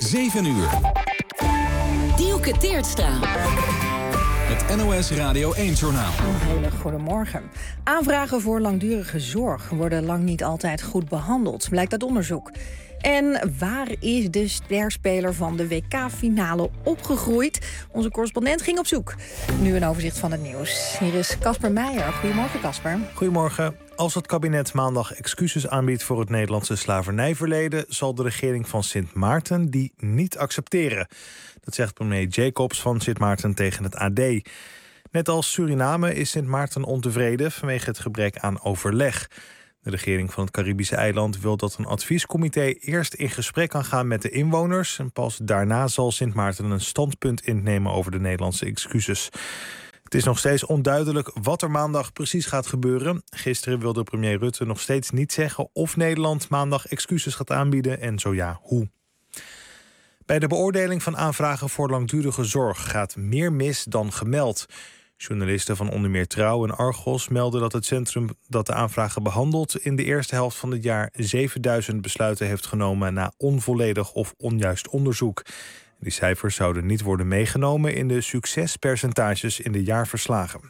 7 uur. Dielke Teertstra. Het NOS Radio 1-journaal. Een hele goedemorgen. Aanvragen voor langdurige zorg worden lang niet altijd goed behandeld, blijkt uit onderzoek. En waar is de sterspeler van de WK-finale opgegroeid? Onze correspondent ging op zoek. Nu een overzicht van het nieuws. Hier is Casper Meijer. Goedemorgen, Casper. Goedemorgen. Als het kabinet maandag excuses aanbiedt voor het Nederlandse slavernijverleden, zal de regering van Sint Maarten die niet accepteren. Dat zegt premier Jacobs van Sint Maarten tegen het AD. Net als Suriname is Sint Maarten ontevreden vanwege het gebrek aan overleg. De regering van het Caribische eiland wil dat een adviescomité eerst in gesprek kan gaan met de inwoners. En pas daarna zal Sint Maarten een standpunt innemen over de Nederlandse excuses. Het is nog steeds onduidelijk wat er maandag precies gaat gebeuren. Gisteren wilde premier Rutte nog steeds niet zeggen of Nederland maandag excuses gaat aanbieden en zo ja, hoe. Bij de beoordeling van aanvragen voor langdurige zorg gaat meer mis dan gemeld. Journalisten van onder meer Trouw en Argos melden dat het centrum dat de aanvragen behandelt in de eerste helft van het jaar 7000 besluiten heeft genomen na onvolledig of onjuist onderzoek. Die cijfers zouden niet worden meegenomen in de succespercentages in de jaarverslagen.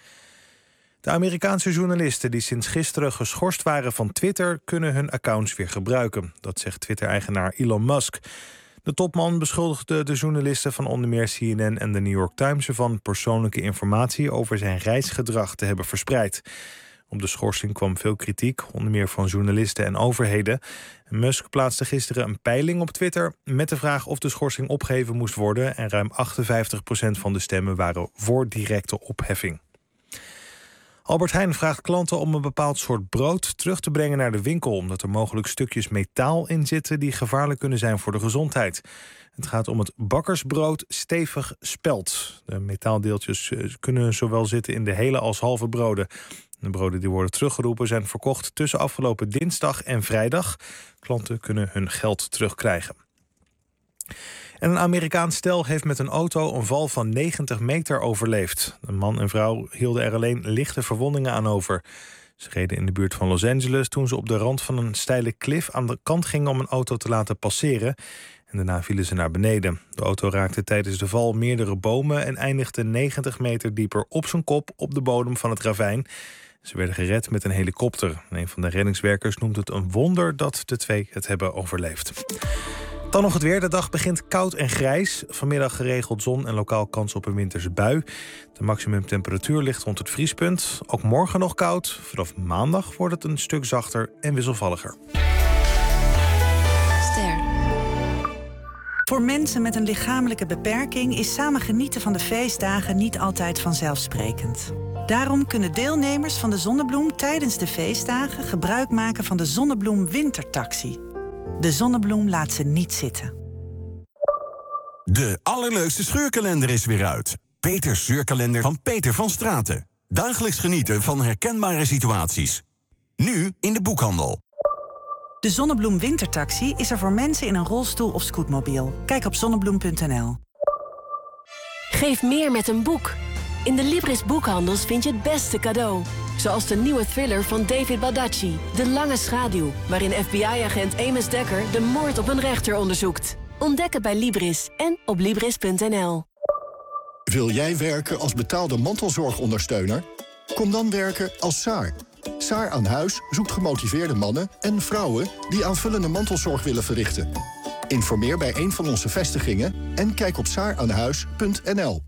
De Amerikaanse journalisten die sinds gisteren geschorst waren van Twitter kunnen hun accounts weer gebruiken. Dat zegt Twitter-eigenaar Elon Musk. De topman beschuldigde de journalisten van onder meer CNN en de New York Times ervan persoonlijke informatie over zijn reisgedrag te hebben verspreid. Op de schorsing kwam veel kritiek, onder meer van journalisten en overheden. Musk plaatste gisteren een peiling op Twitter met de vraag of de schorsing opgeheven moest worden. En ruim 58% van de stemmen waren voor directe opheffing. Albert Heijn vraagt klanten om een bepaald soort brood terug te brengen naar de winkel, omdat er mogelijk stukjes metaal in zitten die gevaarlijk kunnen zijn voor de gezondheid. Het gaat om het bakkersbrood stevig spelt. De metaaldeeltjes kunnen zowel zitten in de hele als halve broden. De broden die worden teruggeroepen zijn verkocht tussen afgelopen dinsdag en vrijdag. Klanten kunnen hun geld terugkrijgen. En een Amerikaans stel heeft met een auto een val van 90 meter overleefd. Een man en vrouw hielden er alleen lichte verwondingen aan over. Ze reden in de buurt van Los Angeles toen ze op de rand van een steile klif aan de kant gingen om een auto te laten passeren. En daarna vielen ze naar beneden. De auto raakte tijdens de val meerdere bomen en eindigde 90 meter dieper op zijn kop op de bodem van het ravijn. Ze werden gered met een helikopter. Een van de reddingswerkers noemt het een wonder dat de twee het hebben overleefd. Dan nog het weer. De dag begint koud en grijs. Vanmiddag geregeld zon en lokaal kans op een winterse bui. De maximumtemperatuur ligt rond het vriespunt. Ook morgen nog koud. Vanaf maandag wordt het een stuk zachter en wisselvalliger. Ster. Voor mensen met een lichamelijke beperking is samen genieten van de feestdagen niet altijd vanzelfsprekend. Daarom kunnen deelnemers van de Zonnebloem tijdens de feestdagen gebruik maken van de Zonnebloem Wintertaxi. De Zonnebloem laat ze niet zitten. De allerleukste scheurkalender is weer uit. Peters Scheurkalender van Peter van Straten. Dagelijks genieten van herkenbare situaties. Nu in de boekhandel. De Zonnebloem Wintertaxi is er voor mensen in een rolstoel of scootmobiel. Kijk op zonnebloem.nl. Geef meer met een boek. In de Libris boekhandels vind je het beste cadeau. Zoals de nieuwe thriller van David Baldacci, De Lange Schaduw, waarin FBI-agent Amos Dekker de moord op een rechter onderzoekt. Ontdek het bij Libris en op Libris.nl. Wil jij werken als betaalde mantelzorgondersteuner? Kom dan werken als SAAR. SAAR aan Huis zoekt gemotiveerde mannen en vrouwen die aanvullende mantelzorg willen verrichten. Informeer bij een van onze vestigingen en kijk op saaraanhuis.nl.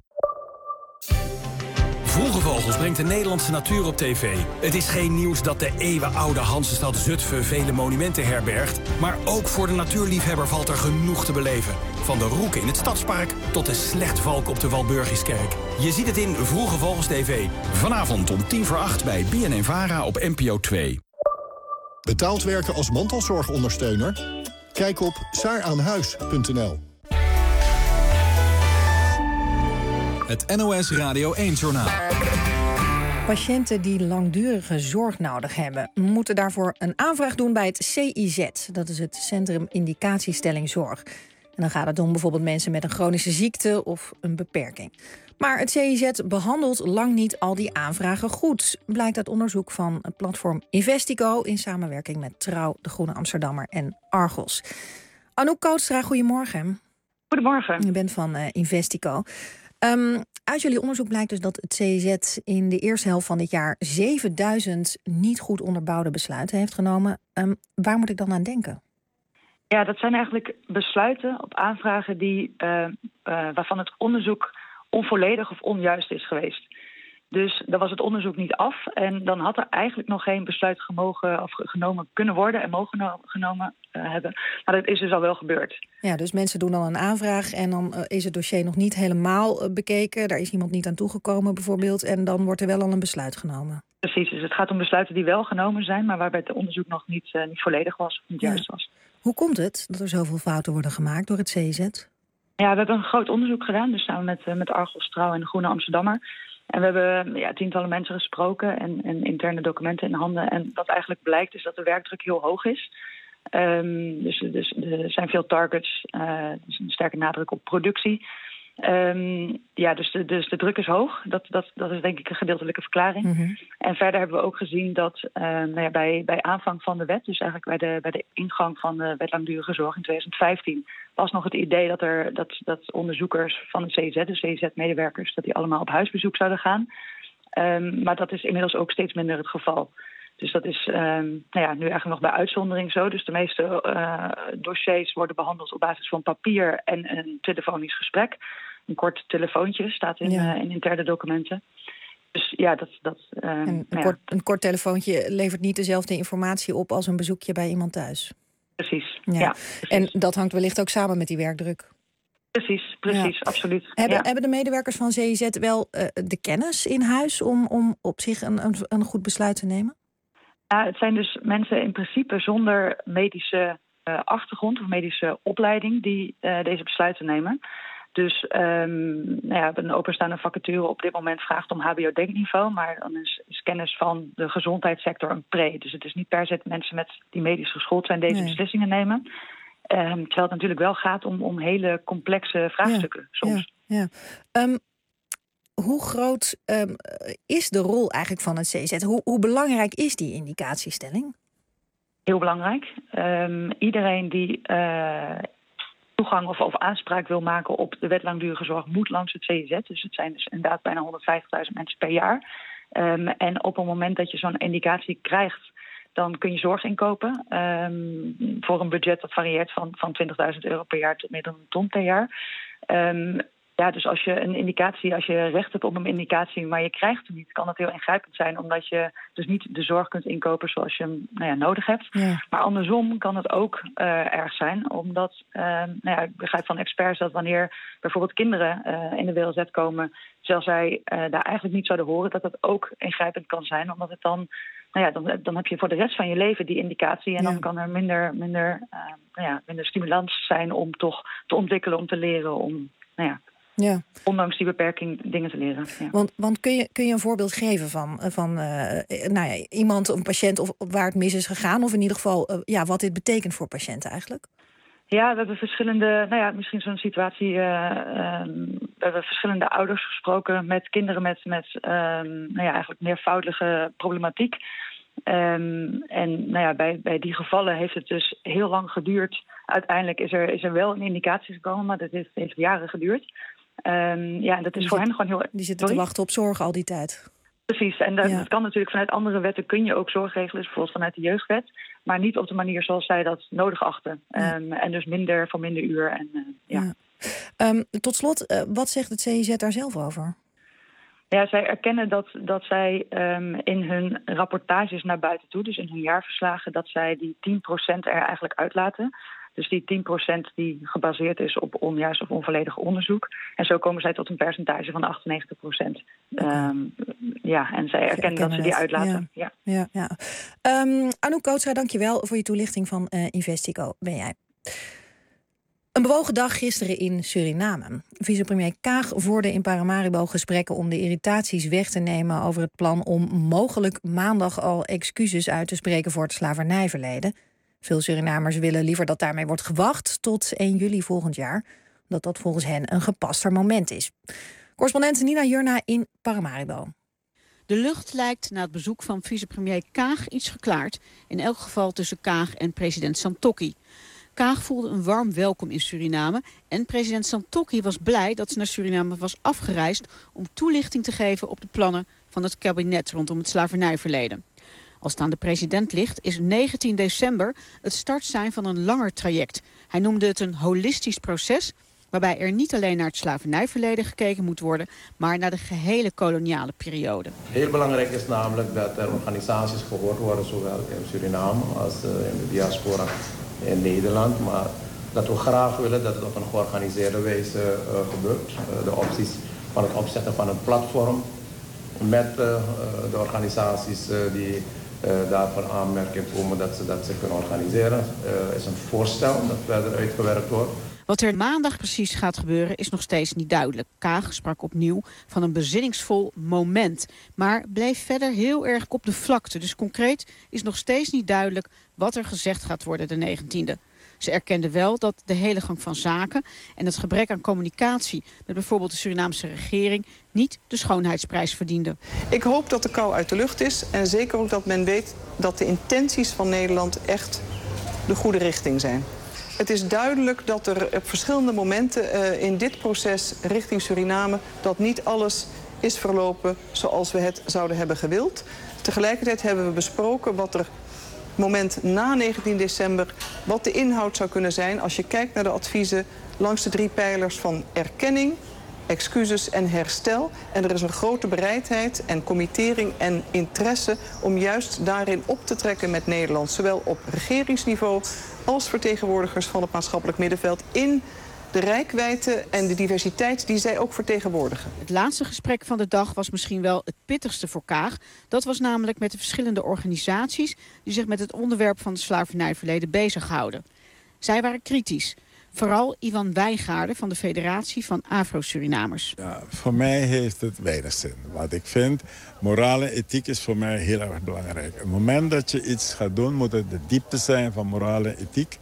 Vroege Vogels brengt de Nederlandse natuur op tv. Het is geen nieuws dat de eeuwenoude Hanzestad Zutphen vele monumenten herbergt, maar ook voor de natuurliefhebber valt er genoeg te beleven. Van de roeken in het Stadspark tot de slechtvalk op de Walburgiskerk. Je ziet het in Vroege Vogels TV. Vanavond om 7:50 bij BNN-Vara op NPO 2. Betaald werken als mantelzorgondersteuner? Kijk op saaraanhuis.nl. Het NOS Radio 1-journaal. Patiënten die langdurige zorg nodig hebben, moeten daarvoor een aanvraag doen bij het CIZ. Dat is het Centrum Indicatiestelling Zorg. En dan gaat het om bijvoorbeeld mensen met een chronische ziekte of een beperking. Maar het CIZ behandelt lang niet al die aanvragen goed. Blijkt uit onderzoek van het platform Investico in samenwerking met Trouw, De Groene Amsterdammer en Argos. Anouk Kootstra, goedemorgen. Goedemorgen. U bent van Investico. Uit jullie onderzoek blijkt dus dat het CIZ in de eerste helft van dit jaar 7000 niet goed onderbouwde besluiten heeft genomen. Waar moet ik dan aan denken? Ja, dat zijn eigenlijk besluiten op aanvragen waarvan het onderzoek onvolledig of onjuist is geweest. Dus dan was het onderzoek niet af en dan had er eigenlijk nog geen besluit genomen kunnen worden en mogen genomen hebben. Maar dat is dus al wel gebeurd. Ja, dus mensen doen dan een aanvraag en dan is het dossier nog niet helemaal bekeken. Daar is iemand niet aan toegekomen bijvoorbeeld en dan wordt er wel al een besluit genomen. Precies, dus het gaat om besluiten die wel genomen zijn, maar waarbij het onderzoek nog niet volledig was of niet juist was. Hoe komt het dat er zoveel fouten worden gemaakt door het CIZ? Ja, we hebben een groot onderzoek gedaan, dus samen met Argos Trouw en de Groene Amsterdammer. En we hebben tientallen mensen gesproken en interne documenten in handen. En wat eigenlijk blijkt is dat de werkdruk heel hoog is. Dus er zijn veel targets, dus een sterke nadruk op productie. Dus de druk is hoog. Dat is denk ik een gedeeltelijke verklaring. Mm-hmm. En verder hebben we ook gezien dat bij aanvang van de wet, dus eigenlijk bij de ingang van de wet langdurige zorg in 2015, was nog het idee dat onderzoekers van het CIZ, de CIZ-medewerkers, dat die allemaal op huisbezoek zouden gaan. Maar dat is inmiddels ook steeds minder het geval. Dus dat is nu eigenlijk nog bij uitzondering zo. Dus de meeste dossiers worden behandeld op basis van papier en een telefonisch gesprek. Een kort telefoontje staat in interne documenten. Dus ja, een kort telefoontje levert niet dezelfde informatie op als een bezoekje bij iemand thuis. Precies. Ja. Precies. En dat hangt wellicht ook samen met die werkdruk. Precies, absoluut. Hebben de medewerkers van CIZ wel de kennis in huis om op zich een goed besluit te nemen? Ja, het zijn dus mensen in principe zonder medische achtergrond of medische opleiding die deze besluiten nemen. Dus een openstaande vacature op dit moment vraagt om hbo-denkniveau, maar dan is kennis van de gezondheidssector een pre. Dus het is niet per se mensen die medisch geschoold zijn deze beslissingen nemen. Terwijl het natuurlijk wel gaat om hele complexe vraagstukken soms. Ja. Hoe groot is de rol eigenlijk van het CIZ? Hoe belangrijk is die indicatiestelling? Heel belangrijk. Iedereen die toegang of aanspraak wil maken op de wet langdurige zorg moet langs het CIZ. Dus het zijn dus inderdaad bijna 150.000 mensen per jaar. En op het moment dat je zo'n indicatie krijgt, dan kun je zorg inkopen voor een budget dat varieert van €20.000 per jaar tot meer dan €1 per jaar. Dus als je recht hebt op een indicatie, maar je krijgt hem niet, kan dat heel ingrijpend zijn, omdat je dus niet de zorg kunt inkopen zoals je hem nodig hebt. Ja. Maar andersom kan het ook erg zijn, omdat ik begrijp van experts dat wanneer bijvoorbeeld kinderen in de WLZ komen, terwijl zij daar eigenlijk niet zouden horen, dat ook ingrijpend kan zijn, omdat het dan heb je voor de rest van je leven die indicatie en dan kan er minder stimulans zijn om toch te ontwikkelen, om te leren, om ondanks die beperking dingen te leren. Ja. Want kun je een voorbeeld geven van iemand, een patiënt of waar het mis is gegaan, of in ieder geval wat dit betekent voor patiënten eigenlijk? Ja, we hebben verschillende, misschien zo'n situatie. We hebben verschillende ouders gesproken met kinderen met eigenlijk meervoudige problematiek. Bij die gevallen heeft het dus heel lang geduurd. Uiteindelijk is er wel een indicatie gekomen, maar dat heeft jaren geduurd. Dat is voor hen gewoon heel. Die zitten te wachten op zorg al die tijd. Precies, en dat kan natuurlijk vanuit andere wetten kun je ook zorg regelen, bijvoorbeeld vanuit de jeugdwet, maar niet op de manier zoals zij dat nodig achten. En dus voor minder uur. Tot slot, wat zegt het CIZ daar zelf over? Ja, zij erkennen dat zij in hun rapportages naar buiten toe, dus in hun jaarverslagen, dat zij die 10% er eigenlijk uitlaten. Dus die 10% die gebaseerd is op onjuist of onvolledig onderzoek. En zo komen zij tot een percentage van 98%. En zij erkennen dat ze die uitlaten. Ja. Anouk Kootstra, dankjewel voor je toelichting van Investico. Ben jij. Een bewogen dag gisteren in Suriname. Vicepremier Kaag voerde in Paramaribo gesprekken om de irritaties weg te nemen over het plan om mogelijk maandag al excuses uit te spreken voor het slavernijverleden. Veel Surinamers willen liever dat daarmee wordt gewacht tot 1 juli volgend jaar, omdat dat volgens hen een gepaster moment is. Correspondent Nina Jurna in Paramaribo. De lucht lijkt na het bezoek van vicepremier Kaag iets geklaard. In elk geval tussen Kaag en president Santokki. Kaag voelde een warm welkom in Suriname en president Santokki was blij dat ze naar Suriname was afgereisd om toelichting te geven op de plannen van het kabinet rondom het slavernijverleden. Als het aan de president ligt, is 19 december het startsein van een langer traject. Hij noemde het een holistisch proces, waarbij er niet alleen naar het slavernijverleden gekeken moet worden, maar naar de gehele koloniale periode. Heel belangrijk is namelijk dat er organisaties gehoord worden, zowel in Suriname als in de diaspora in Nederland. Maar dat we graag willen dat het op een georganiseerde wijze gebeurt. De opties van het opzetten van een platform met de organisaties die daarvoor aanmerking komen dat ze kunnen organiseren, is een voorstel dat verder uitgewerkt wordt. Wat er maandag precies gaat gebeuren is nog steeds niet duidelijk. Kaag sprak opnieuw van een bezinningsvol moment, maar bleef verder heel erg op de vlakte. Dus concreet is nog steeds niet duidelijk wat er gezegd gaat worden de 19e. Ze erkende wel dat de hele gang van zaken en het gebrek aan communicatie met bijvoorbeeld de Surinaamse regering niet de schoonheidsprijs verdiende. Ik hoop dat de kou uit de lucht is en zeker ook dat men weet dat de intenties van Nederland echt de goede richting zijn. Het is duidelijk dat er op verschillende momenten in dit proces richting Suriname dat niet alles is verlopen zoals we het zouden hebben gewild. Tegelijkertijd hebben we besproken wat er moment na 19 december, wat de inhoud zou kunnen zijn als je kijkt naar de adviezen langs de 3 pijlers van erkenning, excuses en herstel. En er is een grote bereidheid en committering en interesse om juist daarin op te trekken met Nederland. Zowel op regeringsniveau als vertegenwoordigers van het maatschappelijk middenveld in de reikwijdte en de diversiteit die zij ook vertegenwoordigen. Het laatste gesprek van de dag was misschien wel het pittigste voor Kaag. Dat was namelijk met de verschillende organisaties die zich met het onderwerp van het slavernijverleden bezighouden. Zij waren kritisch. Vooral Ivan Wijngaarden van de Federatie van Afro-Surinamers. Ja, voor mij heeft het weinig zin. Wat ik vind, morale ethiek is voor mij heel erg belangrijk. Op het moment dat je iets gaat doen, moet het de diepte zijn van morale ethiek.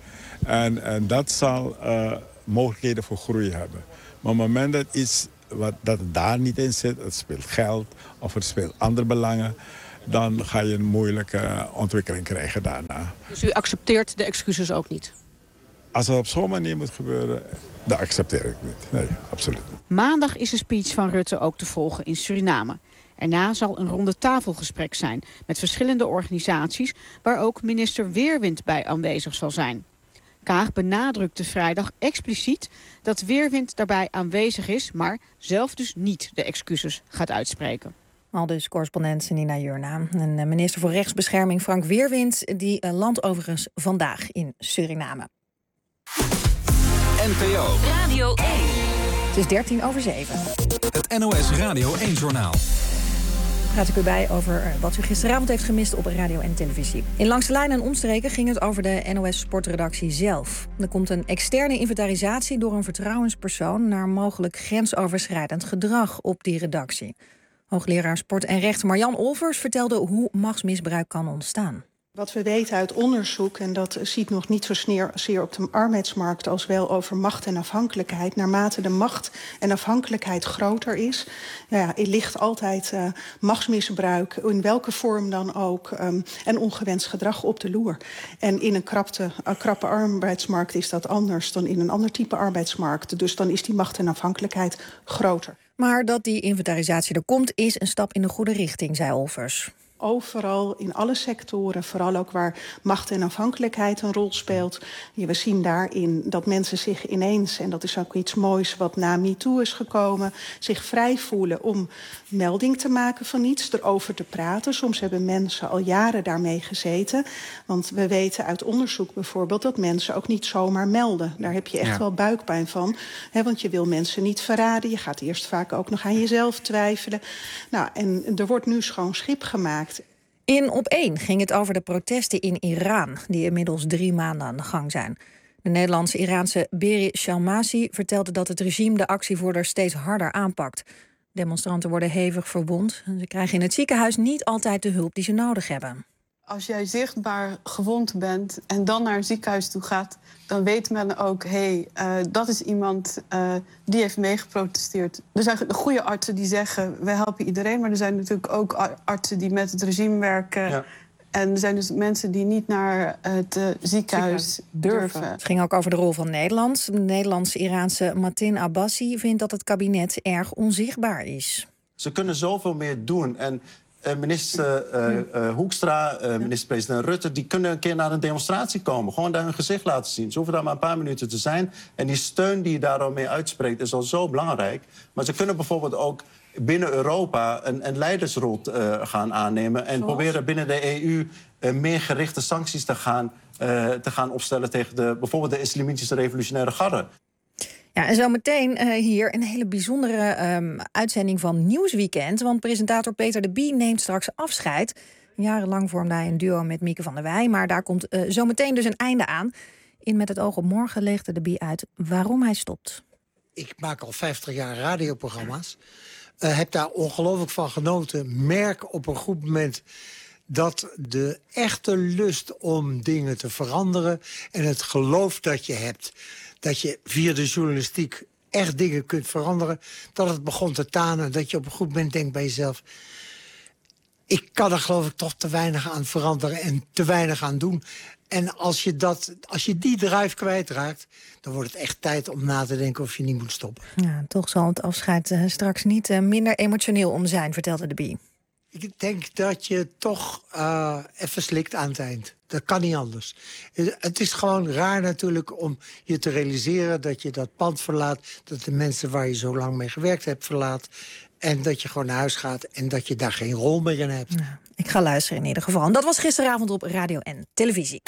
En dat zal mogelijkheden voor groei hebben. Maar op het moment dat iets dat daar niet in zit, het speelt geld of het speelt andere belangen, dan ga je een moeilijke ontwikkeling krijgen daarna. Dus u accepteert de excuses ook niet? Als het op zo'n manier moet gebeuren, dat accepteer ik niet. Nee, absoluut niet. Maandag is de speech van Rutte ook te volgen in Suriname. Erna zal een ronde tafelgesprek zijn met verschillende organisaties, waar ook minister Weerwind bij aanwezig zal zijn. Kaag benadrukte vrijdag expliciet dat Weerwind daarbij aanwezig is, maar zelf dus niet de excuses gaat uitspreken. Aldus correspondent Nina Jurna. En minister voor Rechtsbescherming Frank Weerwind die landt overigens vandaag in Suriname. NPO Radio 1. Het is 7:13. Het NOS Radio 1-journaal. Praat ik u bij over wat u gisteravond heeft gemist op radio en televisie. In Langs de Lijn en omstreken ging het over de NOS Sportredactie zelf. Er komt een externe inventarisatie door een vertrouwenspersoon naar mogelijk grensoverschrijdend gedrag op die redactie. Hoogleraar Sport en Recht Marjan Olvers vertelde hoe machtsmisbruik kan ontstaan. Wat we weten uit onderzoek, en dat ziet nog niet zozeer op de arbeidsmarkt als wel over macht en afhankelijkheid. Naarmate de macht en afhankelijkheid groter is, ligt altijd machtsmisbruik, in welke vorm dan ook, en ongewenst gedrag op de loer. En in een krappe arbeidsmarkt is dat anders dan in een ander type arbeidsmarkt. Dus dan is die macht en afhankelijkheid groter. Maar dat die inventarisatie er komt, is een stap in de goede richting, zei Olvers. Overal, in alle sectoren, vooral ook waar macht en afhankelijkheid een rol speelt. We zien daarin dat mensen zich ineens, en dat is ook iets moois wat na MeToo is gekomen, zich vrij voelen om melding te maken van iets, erover te praten. Soms hebben mensen al jaren daarmee gezeten. Want we weten uit onderzoek bijvoorbeeld dat mensen ook niet zomaar melden. Daar heb je echt wel buikpijn van. Want je wil mensen niet verraden. Je gaat eerst vaak ook nog aan jezelf twijfelen. En er wordt nu schoon schip gemaakt. In Op1 ging het over de protesten in Iran, die inmiddels 3 maanden aan de gang zijn. De Nederlandse-Iraanse Beri Shalmasi vertelde dat het regime de actievoerders steeds harder aanpakt. Demonstranten worden hevig verwond en ze krijgen in het ziekenhuis niet altijd de hulp die ze nodig hebben. Als jij zichtbaar gewond bent en dan naar een ziekenhuis toe gaat, dan weet men ook, dat is iemand die heeft meegeprotesteerd. Er zijn goede artsen die zeggen, we helpen iedereen, maar er zijn natuurlijk ook artsen die met het regime werken. Ja. En er zijn dus mensen die niet naar het ziekenhuis durven. Het ging ook over de rol van Nederland. De Nederlands-Iraanse Matin Abbasi vindt dat het kabinet erg onzichtbaar is. Ze kunnen zoveel meer doen. En minister Hoekstra, minister-president Rutte, die kunnen een keer naar een demonstratie komen. Gewoon daar hun gezicht laten zien. Ze hoeven daar maar een paar minuten te zijn. En die steun die je daar al mee uitspreekt is al zo belangrijk. Maar ze kunnen bijvoorbeeld ook binnen Europa een leidersrol gaan aannemen. En proberen binnen de EU meer gerichte sancties te gaan opstellen tegen bijvoorbeeld de Islamitische Revolutionaire Garde. Ja, en zometeen hier een hele bijzondere uitzending van Nieuwsweekend. Want presentator Peter de Bie neemt straks afscheid. Jarenlang vormde hij een duo met Mieke van der Wij. Maar daar komt zometeen dus een einde aan. In Met het oog op morgen legde de Bie uit waarom hij stopt. Ik maak al 50 jaar radioprogramma's. Heb daar ongelooflijk van genoten. Merk op een goed moment dat de echte lust om dingen te veranderen en het geloof dat je hebt, dat je via de journalistiek echt dingen kunt veranderen, dat het begon te tanen. Dat je op een goed moment denkt bij jezelf, ik kan er geloof ik toch te weinig aan veranderen en te weinig aan doen. En als je die drive kwijtraakt, dan wordt het echt tijd om na te denken of je niet moet stoppen. Ja, toch zal het afscheid straks niet minder emotioneel om zijn, vertelde de Bie. Ik denk dat je toch even slikt aan het eind. Dat kan niet anders. Het is gewoon raar natuurlijk om je te realiseren dat je dat pand verlaat, dat de mensen waar je zo lang mee gewerkt hebt verlaat, en dat je gewoon naar huis gaat en dat je daar geen rol meer in hebt. Ja, ik ga luisteren in ieder geval. En dat was gisteravond op radio en televisie.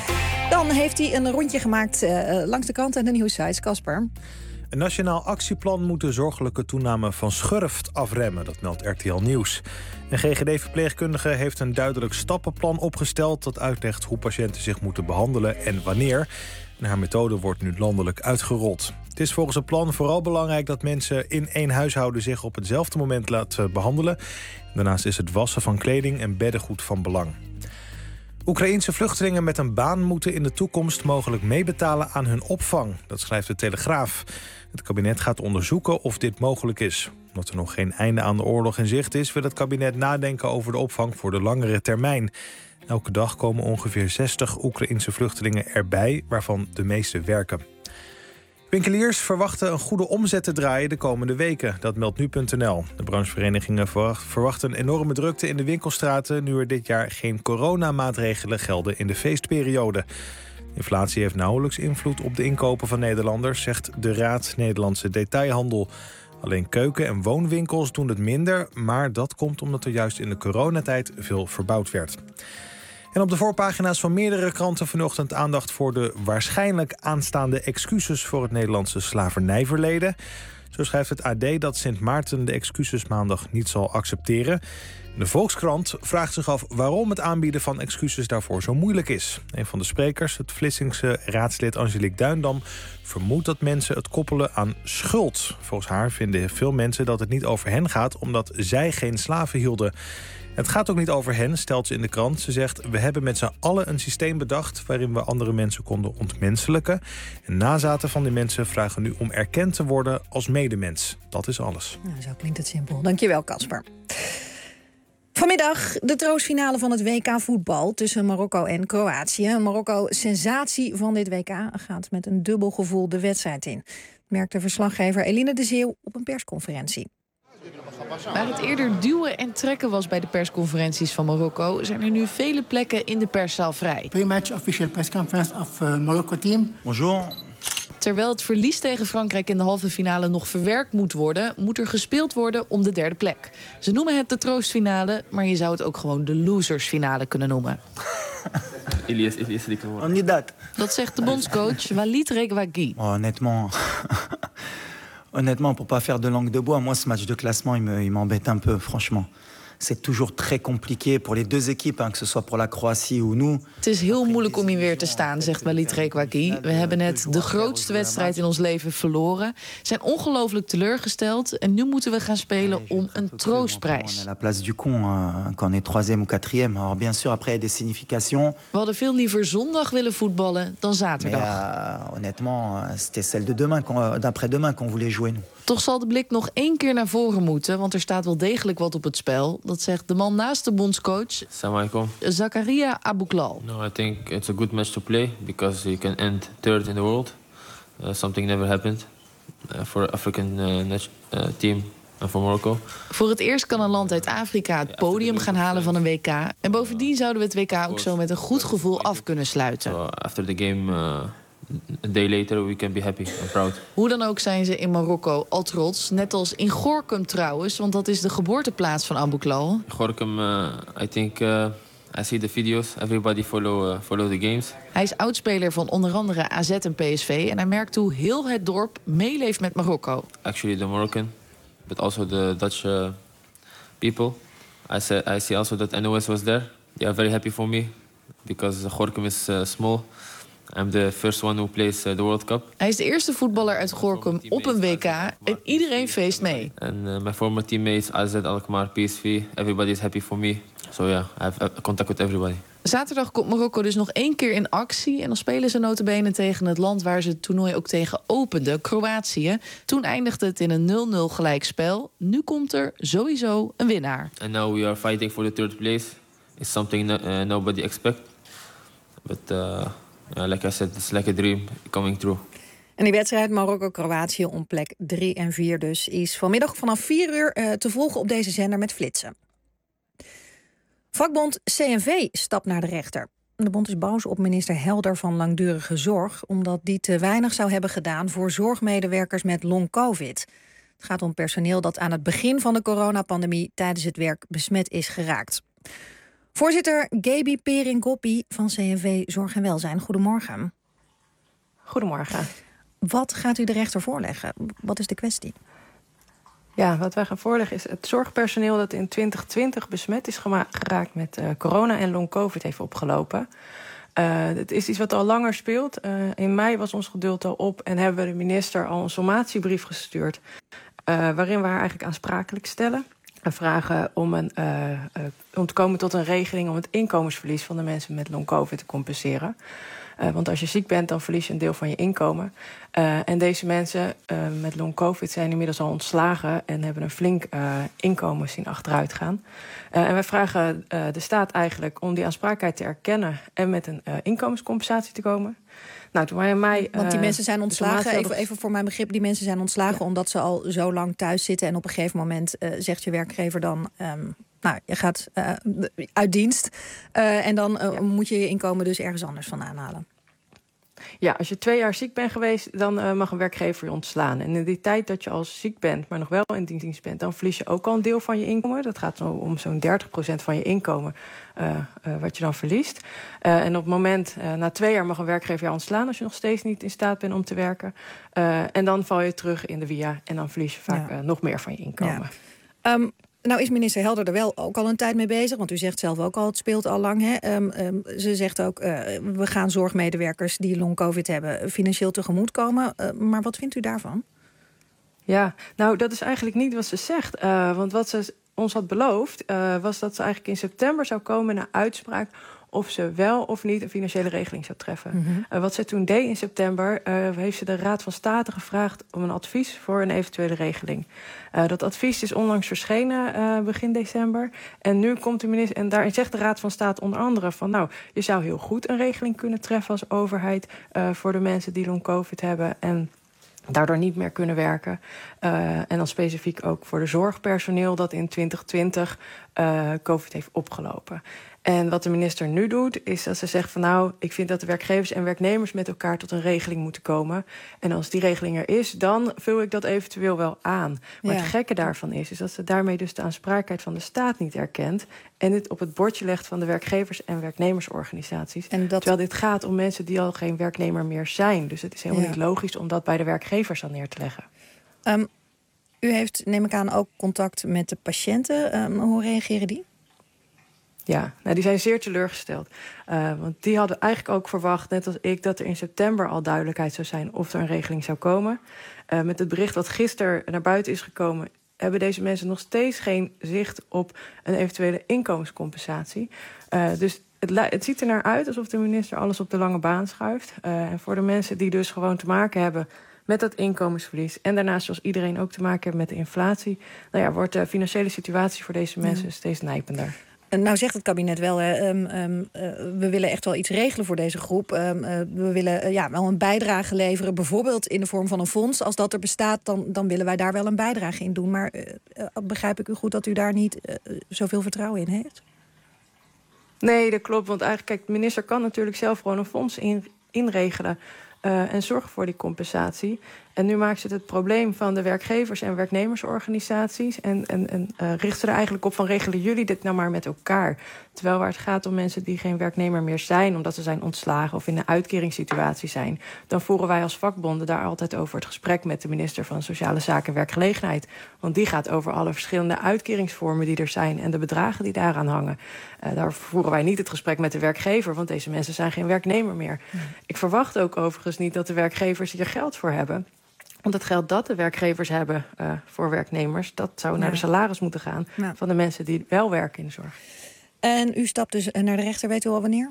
Dan heeft hij een rondje gemaakt langs de krant en de nieuwsites. Casper. Een nationaal actieplan moet de zorgelijke toename van schurft afremmen. Dat meldt RTL Nieuws. Een GGD-verpleegkundige heeft een duidelijk stappenplan opgesteld dat uitlegt hoe patiënten zich moeten behandelen en wanneer. En haar methode wordt nu landelijk uitgerold. Het is volgens het plan vooral belangrijk dat mensen in één huishouden zich op hetzelfde moment laten behandelen. Daarnaast is het wassen van kleding en beddengoed van belang. Oekraïense vluchtelingen met een baan moeten in de toekomst mogelijk meebetalen aan hun opvang. Dat schrijft de Telegraaf. Het kabinet gaat onderzoeken of dit mogelijk is. Omdat er nog geen einde aan de oorlog in zicht is, wil het kabinet nadenken over de opvang voor de langere termijn. Elke dag komen ongeveer 60 Oekraïense vluchtelingen erbij, waarvan de meeste werken. Winkeliers verwachten een goede omzet te draaien de komende weken. Dat meldt nu.nl. De brancheverenigingen verwachten een enorme drukte in de winkelstraten, nu er dit jaar geen coronamaatregelen gelden in de feestperiode. Inflatie heeft nauwelijks invloed op de inkopen van Nederlanders, zegt de Raad Nederlandse Detailhandel. Alleen keuken- en woonwinkels doen het minder, maar dat komt omdat er juist in de coronatijd veel verbouwd werd. En op de voorpagina's van meerdere kranten vanochtend aandacht voor de waarschijnlijk aanstaande excuses voor het Nederlandse slavernijverleden. Zo schrijft het AD dat Sint Maarten de excuses maandag niet zal accepteren. De Volkskrant vraagt zich af waarom het aanbieden van excuses daarvoor zo moeilijk is. Een van de sprekers, het Vlissingse raadslid Angelique Duindam, vermoedt dat mensen het koppelen aan schuld. Volgens haar vinden veel mensen dat het niet over hen gaat, omdat zij geen slaven hielden. Het gaat ook niet over hen, stelt ze in de krant. Ze zegt, we hebben met z'n allen een systeem bedacht waarin we andere mensen konden ontmenselijken. En nazaten van die mensen vragen nu om erkend te worden als medemens. Dat is alles. Nou, zo klinkt het simpel. Dankjewel, Casper. Vanmiddag de troostfinale van het WK voetbal tussen Marokko en Kroatië. Marokko, sensatie van dit WK, gaat met een dubbel gevoel de wedstrijd in. Merkte verslaggever Eline de Zeeuw op een persconferentie. Waar het eerder duwen en trekken was bij de persconferenties van Marokko, zijn er nu vele plekken in de perszaal vrij. Pre-match official press conference of Morocco team. Bonjour. Terwijl het verlies tegen Frankrijk in de halve finale nog verwerkt moet worden, moet er gespeeld worden om de derde plek. Ze noemen het de troostfinale, maar je zou het ook gewoon de losersfinale kunnen noemen. Dat zegt de bondscoach Walid Regragui. Honnêtement, pour pas faire de langue de bois, moi ce match de classement, il m'embête un peu, franchement. C'est toujours très compliqué pour les deux équipes, que ce soit pour la Croatie ou nous. Het is heel moeilijk om hier weer te staan, zegt Walid Regragui. We hebben net de grootste wedstrijd in ons leven verloren. Zijn ongelooflijk teleurgesteld en nu moeten we gaan spelen om een troostprijs. La place du con quand on est troisième ou quatrième. Alors bien sûr, après il y a des significations. We hadden veel liever zondag willen voetballen dan zaterdag. Mais honnêtement, c'était celle de demain, d'après-demain qu'on voulait jouer nous. Toch zal de blik nog 1 keer naar voren moeten, want er staat wel degelijk wat op het spel. Dat zegt de man naast de bondscoach, Assalamu alaikum. Zakaria Abouklal. No, I think it's a good match to play because you can end third in the world. Something never happened for African team and for Morocco. Voor het eerst kan een land uit Afrika het podium gaan halen van een WK. En bovendien zouden we het WK ook zo met een goed gevoel af kunnen sluiten. So after the game, a day later, we can be happy and proud. Hoe dan ook zijn ze in Marokko al trots. Net als in Gorkum trouwens, want dat is de geboorteplaats van Abouklal. Gorkum, I think... I see the videos. Everybody follow the games. Hij is oudspeler van onder andere AZ en PSV. En hij merkt hoe heel het dorp meeleeft met Marokko. Actually the Moroccan, but also the Dutch people. I see also that NOS was there. They are very happy for me because Gorkum is small. I'm the first one who plays the World Cup. Hij is de eerste voetballer uit Gorkum op een WK en iedereen feest mee. And my former teammates, AZ, Alkmaar, PSV, everybody is happy for me. So yeah, I have contact with everybody. Zaterdag komt Marokko dus nog 1 keer in actie. En dan spelen ze nota bene tegen het land waar ze het toernooi ook tegen openden, Kroatië. Toen eindigde het in een 0-0 gelijkspel. Nu komt er sowieso een winnaar. And now we are fighting for the third place. It's something nobody expect. But like I said, it's like a dream coming true. En die wedstrijd Marokko-Kroatië om plek 3 en 4 dus is vanmiddag vanaf 4 uur te volgen op deze zender met flitsen. Vakbond CNV stapt naar de rechter. De bond is boos op minister Helder van Langdurige Zorg, omdat die te weinig zou hebben gedaan voor zorgmedewerkers met long-covid. Het gaat om personeel dat aan het begin van de coronapandemie tijdens het werk besmet is geraakt. Voorzitter Gaby Pering-Goppie van CNV Zorg en Welzijn, goedemorgen. Goedemorgen. Wat gaat u de rechter voorleggen? Wat is de kwestie? Ja, wat wij gaan voorleggen is het zorgpersoneel dat in 2020 besmet is geraakt met corona en long-covid heeft opgelopen. Het is iets wat al langer speelt. In mei was ons geduld al op en hebben we de minister al een sommatiebrief gestuurd, waarin we haar eigenlijk aansprakelijk stellen. We vragen om te komen tot een regeling om het inkomensverlies van de mensen met long-covid te compenseren. Want als je ziek bent, dan verlies je een deel van je inkomen. En deze mensen met long-covid zijn inmiddels al ontslagen en hebben een flink inkomen zien achteruit gaan. En wij vragen de staat eigenlijk om die aansprakelijkheid te erkennen en met een inkomenscompensatie te komen. Nou, toen wij in mei, want die mensen zijn ontslagen, even voor mijn begrip, die mensen zijn ontslagen omdat ze al zo lang thuis zitten en op een gegeven moment zegt je werkgever dan, nou, je gaat uit dienst en dan moet je je inkomen dus ergens anders vandaan halen. Ja, als je 2 jaar ziek bent geweest, dan mag een werkgever je ontslaan. En in die tijd dat je al ziek bent, maar nog wel in dienst bent, dan verlies je ook al een deel van je inkomen. Dat gaat om zo'n 30% van je inkomen wat je dan verliest. En op het moment, na 2 jaar mag een werkgever jou ontslaan als je nog steeds niet in staat bent om te werken. En dan val je terug in de WIA en dan verlies je vaak nog meer van je inkomen. Ja. Nou is minister Helder er wel ook al een tijd mee bezig. Want u zegt zelf ook al, het speelt al lang. Hè? Ze zegt ook, we gaan zorgmedewerkers die long-covid hebben financieel tegemoetkomen. Maar wat vindt u daarvan? Ja, nou dat is eigenlijk niet wat ze zegt. Want wat ze ons had beloofd, was dat ze eigenlijk in september zou komen naar uitspraak of ze wel of niet een financiële regeling zou treffen. Mm-hmm. Wat ze toen deed in september, heeft ze de Raad van State gevraagd om een advies voor een eventuele regeling. Dat advies is onlangs verschenen begin december. En nu komt de minister, en daarin zegt de Raad van State onder andere van, nou, je zou heel goed een regeling kunnen treffen als overheid voor de mensen die long-covid hebben en daardoor niet meer kunnen werken. En dan specifiek ook voor de zorgpersoneel dat in 2020 COVID heeft opgelopen. En wat de minister nu doet, is dat ze zegt van, nou, ik vind dat de werkgevers en werknemers met elkaar tot een regeling moeten komen. En als die regeling er is, dan vul ik dat eventueel wel aan. Maar het gekke daarvan is dat ze daarmee dus de aansprakelijkheid van de staat niet erkent en dit op het bordje legt van de werkgevers- en werknemersorganisaties. Terwijl dit gaat om mensen die al geen werknemer meer zijn. Dus het is helemaal niet logisch om dat bij de werkgevers dan neer te leggen. U heeft, neem ik aan, ook contact met de patiënten. Hoe reageren die? Ja, nou, die zijn zeer teleurgesteld. Want die hadden eigenlijk ook verwacht, net als ik, dat er in september al duidelijkheid zou zijn of er een regeling zou komen. Met het bericht wat gisteren naar buiten is gekomen, hebben deze mensen nog steeds geen zicht op een eventuele inkomenscompensatie. Dus het ziet er naar uit alsof de minister alles op de lange baan schuift. En voor de mensen die dus gewoon te maken hebben met dat inkomensverlies. En daarnaast, zoals iedereen ook te maken heeft met de inflatie, wordt de financiële situatie voor deze mensen steeds nijpender. Nou zegt het kabinet wel, we willen echt wel iets regelen voor deze groep. We willen wel een bijdrage leveren, bijvoorbeeld in de vorm van een fonds. Als dat er bestaat, dan willen wij daar wel een bijdrage in doen. Maar begrijp ik u goed dat u daar niet zoveel vertrouwen in heeft? Nee, dat klopt. Want eigenlijk, kijk, de minister kan natuurlijk zelf gewoon een fonds inregelen en zorgen voor die compensatie. En nu maakt ze het probleem van de werkgevers- en werknemersorganisaties en richt ze er eigenlijk op van regelen jullie dit nou maar met elkaar. Terwijl waar het gaat om mensen die geen werknemer meer zijn, omdat ze zijn ontslagen of in een uitkeringssituatie zijn, dan voeren wij als vakbonden daar altijd over het gesprek met de minister van Sociale Zaken en Werkgelegenheid. Want die gaat over alle verschillende uitkeringsvormen die er zijn en de bedragen die daaraan hangen. Daar voeren wij niet het gesprek met de werkgever, want deze mensen zijn geen werknemer meer. Ik verwacht ook overigens niet dat de werkgevers hier geld voor hebben. Want het geld dat de werkgevers hebben voor werknemers, dat zou naar de salaris moeten gaan van de mensen die wel werken in de zorg. En u stapt dus naar de rechter, weet u al wanneer?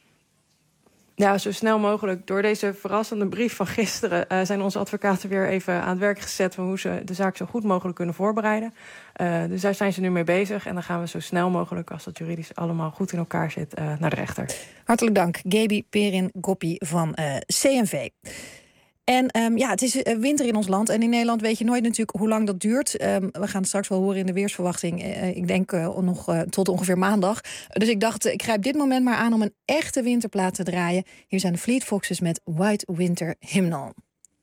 Ja, zo snel mogelijk. Door deze verrassende brief van gisteren zijn onze advocaten weer even aan het werk gezet van hoe ze de zaak zo goed mogelijk kunnen voorbereiden. Dus daar zijn ze nu mee bezig. En dan gaan we zo snel mogelijk, als dat juridisch allemaal goed in elkaar zit, naar de rechter. Hartelijk dank, Gaby Perin-Goppi van CNV. En het is winter in ons land. En in Nederland weet je nooit natuurlijk hoe lang dat duurt. We gaan het straks wel horen in de weersverwachting. Ik denk nog tot ongeveer maandag. Dus ik dacht, ik grijp dit moment maar aan om een echte winterplaat te draaien. Hier zijn de Fleet Foxes met White Winter Hymnal.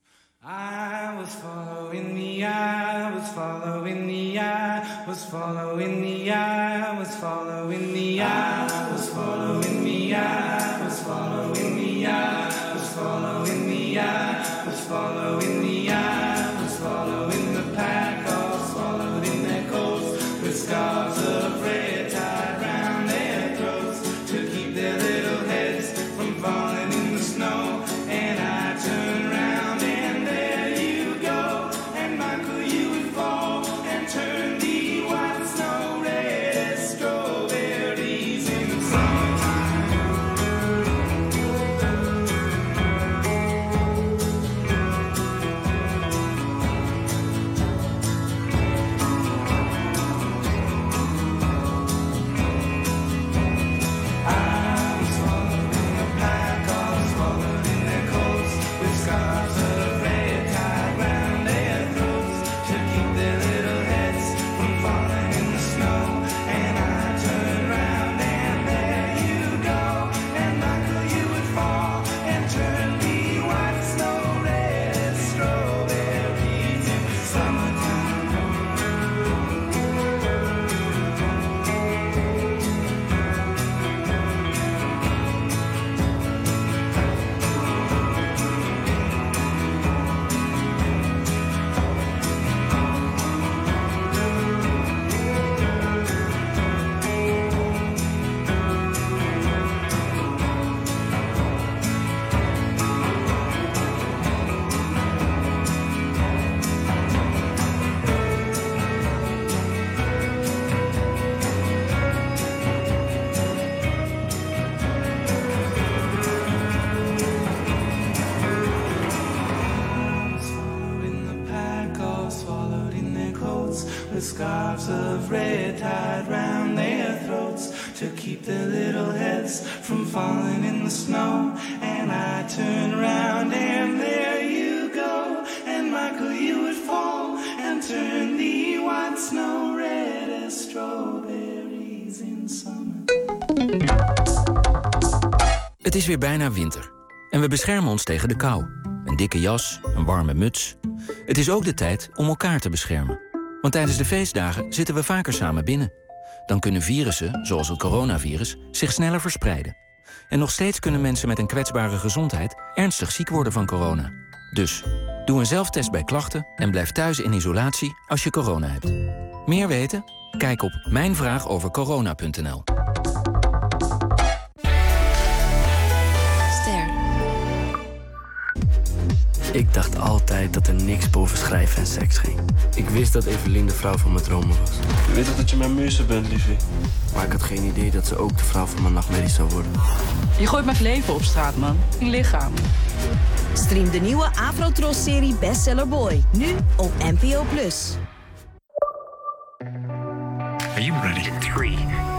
I was following the eye, was following the eye, was following the eye, was following the eye, was following the eye, was following the eye, was following the eye, was following the eye, was following the pack, all swallowed in their coats, with scarves of red tied round their throats, to keep their little heads from falling in the snow. And I turned round and there you go, and Michael, you would fall and turn the white snow red as strawberries in the summertime. With scarves of red tied round their throats to keep their little heads from falling in the snow. And I turn around and there you go, and Michael, you would fall and turn the white snow red as strawberries in summer. Het is weer bijna winter en we beschermen ons tegen de kou. Een dikke jas, een warme muts. Het is ook de tijd om elkaar te beschermen. Want tijdens de feestdagen zitten we vaker samen binnen. Dan kunnen virussen, zoals het coronavirus, zich sneller verspreiden. En nog steeds kunnen mensen met een kwetsbare gezondheid ernstig ziek worden van corona. Dus, doe een zelftest bij klachten en blijf thuis in isolatie als je corona hebt. Meer weten? Kijk op mijnvraagovercorona.nl. Ik dacht altijd dat er niks boven schrijven en seks ging. Ik wist dat Evelien de vrouw van mijn dromen was. Je weet toch dat je mijn muze bent, liefie? Maar ik had geen idee dat ze ook de vrouw van mijn nachtmerries zou worden. Je gooit mijn leven op straat, man. In lichaam. Stream de nieuwe Afrotros-serie Bestseller Boy. Nu op NPO+. Are you ready? 3, 2, 1.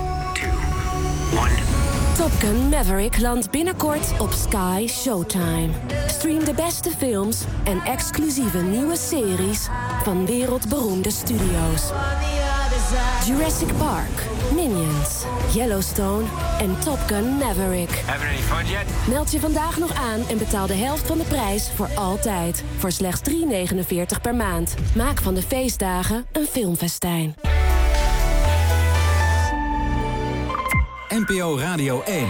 Top Gun Maverick landt binnenkort op Sky Showtime. Stream de beste films en exclusieve nieuwe series van wereldberoemde studio's. Jurassic Park, Minions, Yellowstone en Top Gun Maverick. Having any fun yet? Meld je vandaag nog aan en betaal de helft van de prijs voor altijd. Voor slechts $3,49 per maand. Maak van de feestdagen een filmfestijn. NPO Radio 1.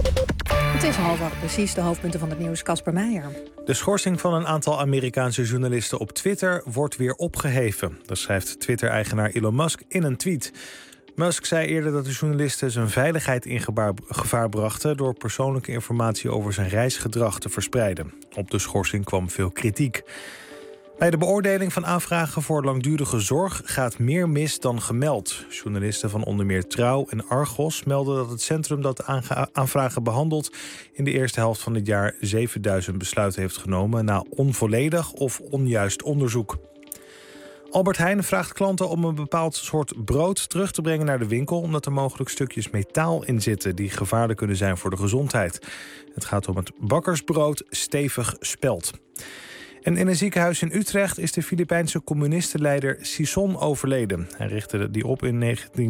Het is 7:30 precies, de hoofdpunten van het nieuws. Casper Meijer. De schorsing van een aantal Amerikaanse journalisten op Twitter wordt weer opgeheven. Dat schrijft Twitter-eigenaar Elon Musk in een tweet. Musk zei eerder dat de journalisten zijn veiligheid in gevaar brachten door persoonlijke informatie over zijn reisgedrag te verspreiden. Op de schorsing kwam veel kritiek. Bij de beoordeling van aanvragen voor langdurige zorg gaat meer mis dan gemeld. Journalisten van onder meer Trouw en Argos melden dat het centrum dat de aanvragen behandelt in de eerste helft van het jaar 7000 besluiten heeft genomen na onvolledig of onjuist onderzoek. Albert Heijn vraagt klanten om een bepaald soort brood terug te brengen naar de winkel, omdat er mogelijk stukjes metaal in zitten die gevaarlijk kunnen zijn voor de gezondheid. Het gaat om het bakkersbrood Stevig Speld. En in een ziekenhuis in Utrecht is de Filipijnse communistenleider Sison overleden. Hij richtte die op in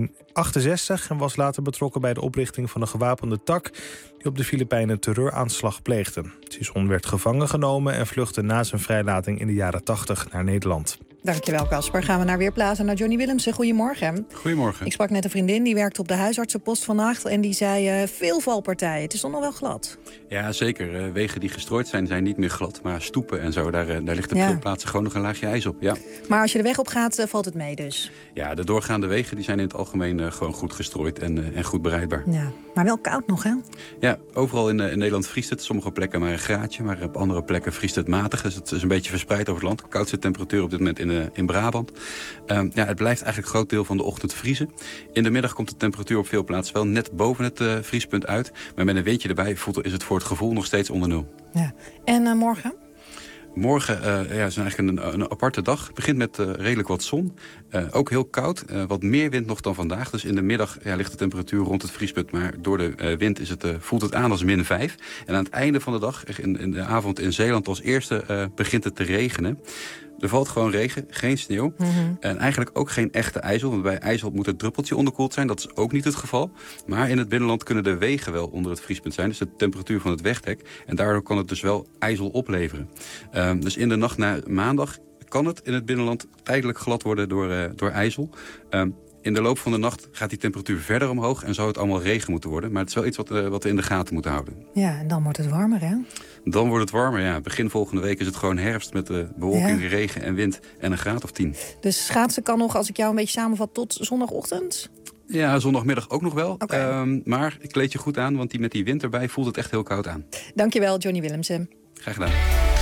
1968 en was later betrokken bij de oprichting van een gewapende tak die op de Filipijnen een terreuraanslag pleegde. Sison werd gevangen genomen en vluchtte na zijn vrijlating in de jaren 80 naar Nederland. Dankjewel, Casper. Gaan we naar Weerplaza, naar Johnny Willemsen. Goedemorgen. Goedemorgen. Ik sprak net een vriendin, die werkt op de huisartsenpost vannacht en die zei veel valpartijen. Het is toch nog wel glad? Ja, zeker. Wegen die gestrooid zijn niet meer glad. Maar stoepen en zo, daar ligt op veel plaatsen gewoon nog een laagje ijs op. Ja. Maar als je de weg op gaat, valt het mee dus? Ja, de doorgaande wegen die zijn in het algemeen gewoon goed gestrooid en goed bereidbaar. Ja, maar wel koud nog, hè? Ja, overal in Nederland vriest het. Sommige plekken maar een graadje, maar op andere plekken vriest het matig. Dus het is een beetje verspreid over het land. Koudste temperatuur op dit moment in Brabant. Het blijft eigenlijk een groot deel van de ochtend vriezen. In de middag komt de temperatuur op veel plaatsen wel net boven het vriespunt uit. Maar met een windje erbij is het voor het gevoel nog steeds onder nul. Ja. En morgen? Morgen is eigenlijk een aparte dag. Het begint met redelijk wat zon. Ook heel koud. Wat meer wind nog dan vandaag. Dus in de middag ligt de temperatuur rond het vriespunt. Maar door de wind voelt het aan als -5. En aan het einde van de dag, in de avond in Zeeland als eerste, begint het te regenen. Er valt gewoon regen, geen sneeuw. En eigenlijk ook geen echte ijzel. Want bij ijzel moet het druppeltje onderkoeld zijn. Dat is ook niet het geval. Maar in het binnenland kunnen de wegen wel onder het vriespunt zijn. Dus de temperatuur van het wegdek. En daardoor kan het dus wel ijzel opleveren. Dus in de nacht na maandag kan het in het binnenland tijdelijk glad worden door ijzel. In de loop van de nacht gaat die temperatuur verder omhoog en zou het allemaal regen moeten worden. Maar het is wel iets wat we in de gaten moeten houden. Ja, en dan wordt het warmer, hè? Dan wordt het warmer, ja. Begin volgende week is het gewoon herfst met bewolking, regen en wind en een graad of 10. Dus schaatsen kan nog, als ik jou een beetje samenvat, tot zondagochtend? Ja, zondagmiddag ook nog wel. Maar ik kleed je goed aan, want met die wind erbij voelt het echt heel koud aan. Dankjewel, Johnny Willemsen. Graag gedaan.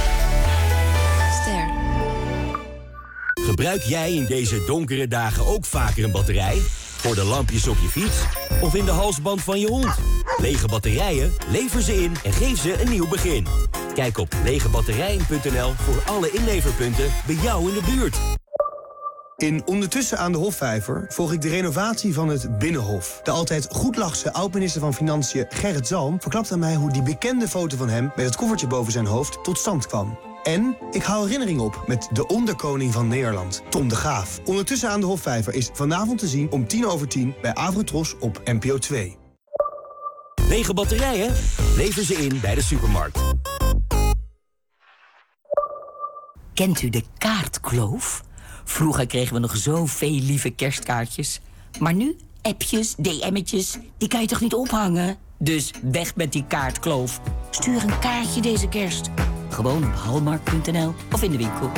Ster. Gebruik jij in deze donkere dagen ook vaker een batterij? Voor de lampjes op je fiets? Of in de halsband van je hond? Lege batterijen? Lever ze in en geef ze een nieuw begin. Kijk op legebatterijen.nl voor alle inleverpunten bij jou in de buurt. In Ondertussen aan de Hofvijver volg ik de renovatie van het Binnenhof. De altijd goedlachse oud-minister van Financiën Gerrit Zalm verklapt aan mij hoe die bekende foto van hem met het koffertje boven zijn hoofd tot stand kwam. En ik hou herinnering op met de onderkoning van Nederland, Tom de Graaf. Ondertussen aan de Hofvijver is vanavond te zien om 10:10 bij Avrotros op NPO 2. Lege batterijen? Lever ze in bij de supermarkt. Kent u de kaartkloof? Vroeger kregen we nog zoveel lieve kerstkaartjes. Maar nu, appjes, DM'tjes, die kan je toch niet ophangen? Dus weg met die kaartkloof. Stuur een kaartje deze kerst. Gewoon op hallmark.nl of in de winkel.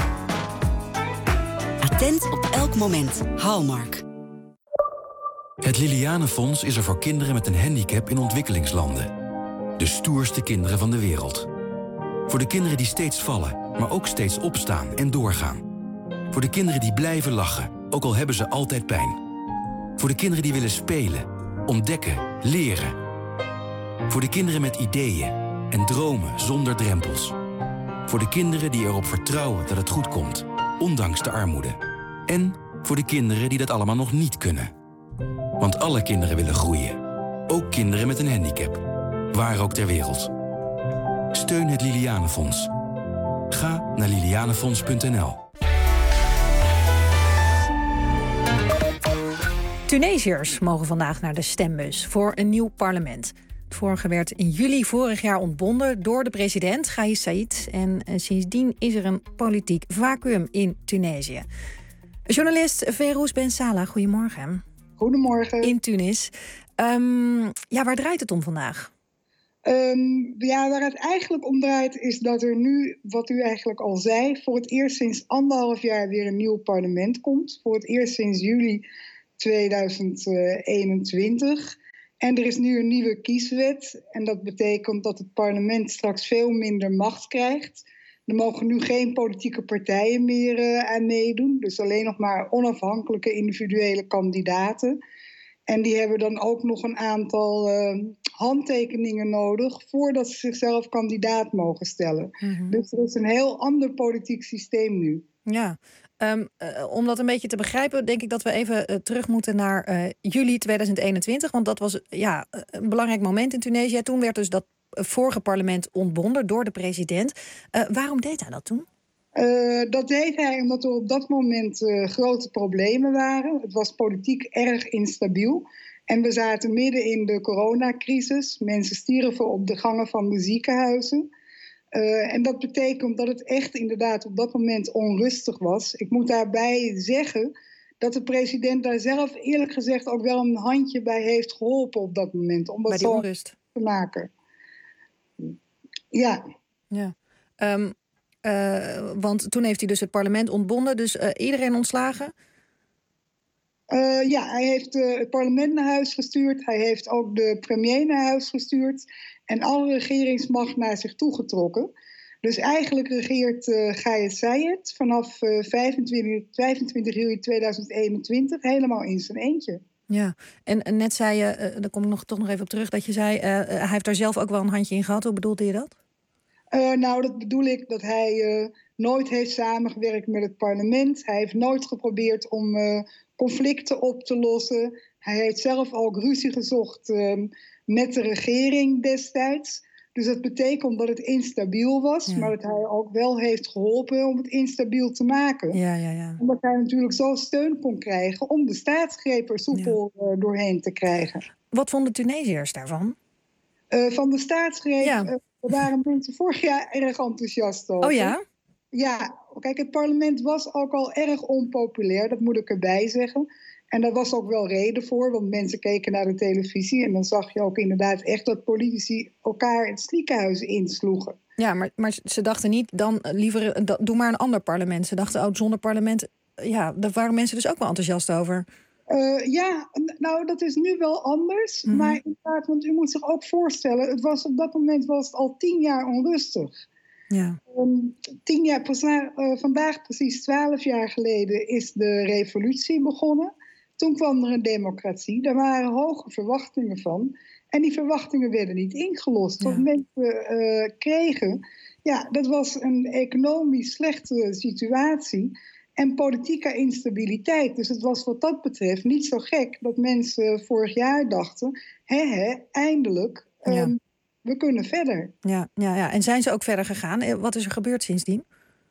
Attent op elk moment. Hallmark. Het Lilianenfonds is er voor kinderen met een handicap in ontwikkelingslanden. De stoerste kinderen van de wereld. Voor de kinderen die steeds vallen, maar ook steeds opstaan en doorgaan. Voor de kinderen die blijven lachen, ook al hebben ze altijd pijn. Voor de kinderen die willen spelen, ontdekken, leren. Voor de kinderen met ideeën en dromen zonder drempels. Voor de kinderen die erop vertrouwen dat het goed komt, ondanks de armoede. En voor de kinderen die dat allemaal nog niet kunnen. Want alle kinderen willen groeien. Ook kinderen met een handicap. Waar ook ter wereld. Steun het Lilianenfonds. Ga naar lilianenfonds.nl. Tunesiërs mogen vandaag naar de stembus voor een nieuw parlement. Het vorige werd in juli vorig jaar ontbonden door de president, Kais Saied. En sindsdien is er een politiek vacuüm in Tunesië. Journalist Ferouz Ben Salah, goedemorgen. Goedemorgen. In Tunis. Waar draait het om vandaag? Waar het eigenlijk om draait is dat er nu, wat u eigenlijk al zei, voor het eerst sinds 1,5 jaar weer een nieuw parlement komt. Voor het eerst sinds juli 2021. En er is nu een nieuwe kieswet. En dat betekent dat het parlement straks veel minder macht krijgt. Er mogen nu geen politieke partijen meer aan meedoen. Dus alleen nog maar onafhankelijke individuele kandidaten. En die hebben dan ook nog een aantal handtekeningen nodig voordat ze zichzelf kandidaat mogen stellen. Mm-hmm. Dus er is een heel ander politiek systeem nu. Ja, om dat een beetje te begrijpen, denk ik dat we even terug moeten naar juli 2021. Want dat was een belangrijk moment in Tunesië. Toen werd dus dat vorige parlement ontbonden door de president. Waarom deed hij dat toen? Dat deed hij omdat er op dat moment grote problemen waren. Het was politiek erg instabiel. En we zaten midden in de coronacrisis. Mensen stierven op de gangen van de ziekenhuizen. En dat betekent dat het echt inderdaad op dat moment onrustig was. Ik moet daarbij zeggen dat de president daar zelf eerlijk gezegd ook wel een handje bij heeft geholpen op dat moment. Om dat bij die onrust te maken. Ja. Want toen heeft hij dus het parlement ontbonden. Dus iedereen ontslagen? Hij heeft het parlement naar huis gestuurd. Hij heeft ook de premier naar huis gestuurd. En alle regeringsmacht naar zich toegetrokken. Dus eigenlijk regeert Kais Saied vanaf 25 juli 2021 helemaal in zijn eentje. Ja, en net zei je, daar kom ik toch nog even op terug, dat je zei, hij heeft daar zelf ook wel een handje in gehad. Hoe bedoelde je dat? Dat bedoel ik dat hij nooit heeft samengewerkt met het parlement. Hij heeft nooit geprobeerd om conflicten op te lossen. Hij heeft zelf ook ruzie gezocht met de regering destijds. Dus dat betekent dat het instabiel was, maar dat hij ook wel heeft geholpen om het instabiel te maken. Ja. Omdat hij natuurlijk zo steun kon krijgen om de staatsgreep er soepel doorheen te krijgen. Wat vonden Tunesiërs daarvan? Van de staatsgreep waren mensen vorig jaar erg enthousiast over. Oh ja? Ja, kijk, het parlement was ook al erg onpopulair, dat moet ik erbij zeggen. En daar was ook wel reden voor, want mensen keken naar de televisie en dan zag je ook inderdaad echt dat politici elkaar het ziekenhuis insloegen. Ja, maar ze dachten niet, dan liever doe maar een ander parlement. Ze dachten, zonder parlement, daar waren mensen dus ook wel enthousiast over. Dat is nu wel anders. Mm-hmm. Maar inderdaad, want u moet zich ook voorstellen, op dat moment was het al 10 jaar onrustig. Ja. 10 jaar, vandaag precies 12 jaar geleden is de revolutie begonnen. Toen kwam er een democratie. Daar waren hoge verwachtingen van. En die verwachtingen werden niet ingelost. Wat mensen kregen, dat was een economisch slechte situatie. En politieke instabiliteit. Dus het was wat dat betreft niet zo gek dat mensen vorig jaar dachten, eindelijk, we kunnen verder. Ja. En zijn ze ook verder gegaan? Wat is er gebeurd sindsdien?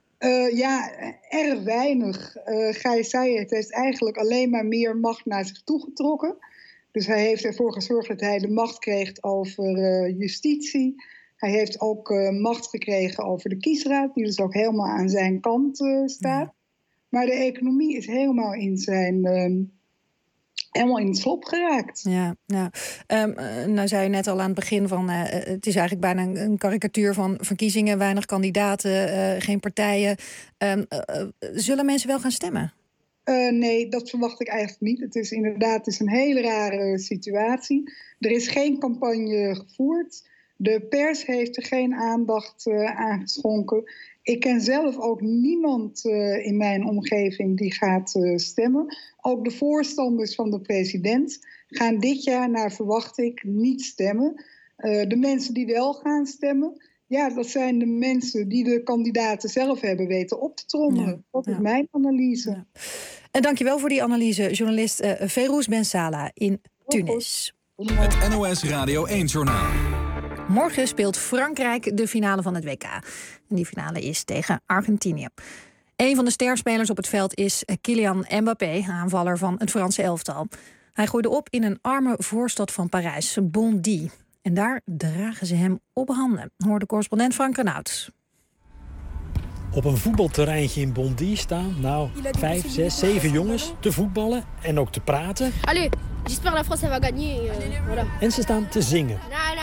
Erg weinig. Kais Saied heeft eigenlijk alleen maar meer macht naar zich toegetrokken. Dus hij heeft ervoor gezorgd dat hij de macht kreeg over justitie. Hij heeft ook macht gekregen over de kiesraad, die dus ook helemaal aan zijn kant staat. Ja. Maar de economie is helemaal in het slop geraakt. Ja. Nou zei je net al aan het begin van, het is eigenlijk bijna een karikatuur van verkiezingen, weinig kandidaten, geen partijen. Zullen mensen wel gaan stemmen? Nee, dat verwacht ik eigenlijk niet. Het is inderdaad een hele rare situatie. Er is geen campagne gevoerd. De pers heeft er geen aandacht aan geschonken. Ik ken zelf ook niemand in mijn omgeving die gaat stemmen. Ook de voorstanders van de president gaan dit jaar, naar verwacht ik, niet stemmen. De mensen die wel gaan stemmen, Ja, dat zijn de mensen die de kandidaten zelf hebben weten op te trommelen. Dat is mijn analyse. Ja. En dankjewel voor die analyse, journalist Feyrouz Bensala in Tunis. Het NOS Radio 1-journaal. Morgen speelt Frankrijk de finale van het WK. En die finale is tegen Argentinië. Een van de sterspelers op het veld is Kylian Mbappé, aanvaller van het Franse elftal. Hij groeide op in een arme voorstad van Parijs, Bondy. En daar dragen ze hem op handen, hoorde correspondent Frank Renaud. Op een voetbalterreintje in Bondy staan 5, 6, 7 jongens te voetballen en ook te praten. Allez, j'espère la France va gagner. Voilà. En ze staan te zingen.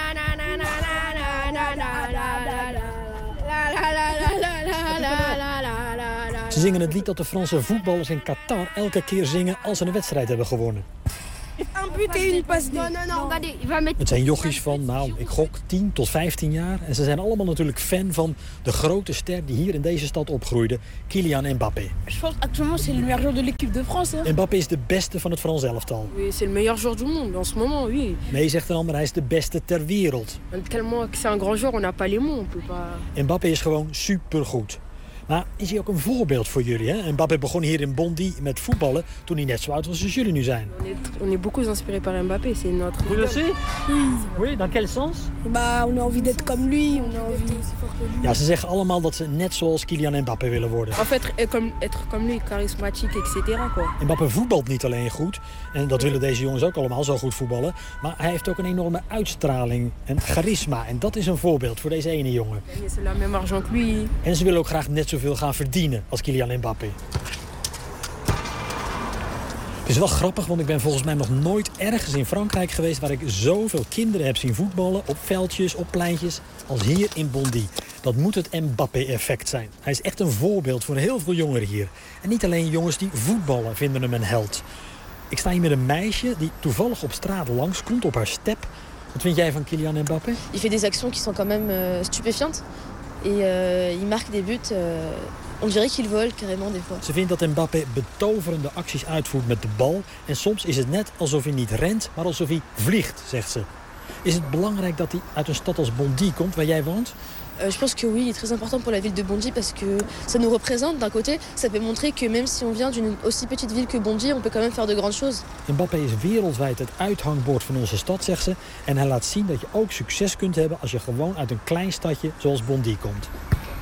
Ze zingen het lied dat de Franse voetballers in Qatar elke keer zingen als ze een wedstrijd hebben gewonnen. Het zijn jochies van, ik gok 10 tot 15 jaar. En ze zijn allemaal natuurlijk fan van de grote ster die hier in deze stad opgroeide, Kylian Mbappé. Je pense actuellement c'est le meilleur joueur de l'équipe de France. Mbappé is de beste van het Frans elftal. Oui, c'est le meilleur joueur du monde en ce moment, oui. Nee, zegt een ander, hij is de beste ter wereld. Tellement que c'est un grand joueur, on n'a pas les mots, on peut pas. Mbappé is gewoon supergoed. Maar is hij ook een voorbeeld voor jullie? Hè? Mbappé begon hier in Bondy met voetballen toen hij net zo oud was als jullie nu zijn. On est beaucoup inspirés par Mbappé, c'est notre idole. Vous le savez? Oui, dans quel sens? On a envie d'être comme lui, on a envie. Ja, ze zeggen allemaal dat ze net zoals Kylian Mbappé willen worden. En fait, être comme lui, charismatique, etc. Mbappé voetbalt niet alleen goed, en dat willen deze jongens ook allemaal zo goed voetballen, maar hij heeft ook een enorme uitstraling en charisma. En dat is een voorbeeld voor deze ene jongen. C'est la même argent que lui. En ze willen ook graag net zoveel gaan verdienen als Kylian Mbappé. Het is wel grappig, want ik ben volgens mij nog nooit ergens in Frankrijk geweest waar ik zoveel kinderen heb zien voetballen op veldjes, op pleintjes, als hier in Bondy. Dat moet het Mbappé-effect zijn. Hij is echt een voorbeeld voor heel veel jongeren hier. En niet alleen jongens die voetballen vinden hem een held. Ik sta hier met een meisje die toevallig op straat langskomt op haar step. Wat vind jij van Kylian Mbappé? Il fait des actions qui sont quand même stupéfiantes. Et il marque des buts. On dirait qu'il vole carrément des fois. Ze vindt dat Mbappé betoverende acties uitvoert met de bal. En soms is het net alsof hij niet rent, maar alsof hij vliegt, zegt ze. Is het belangrijk dat hij uit een stad als Bondy komt, waar jij woont? Je pense que oui, il est très important pour la ville de Bondy parce que ça nous représente. D'un côté, ça peut montrer que même si on vient d'une aussi petite ville que Bondy, on peut quand même faire de grandes choses. Mbappé is wereldwijd het uithangbord van onze stad, zegt ze. En hij laat zien dat je ook succes kunt hebben als je gewoon uit een klein stadje zoals Bondy komt.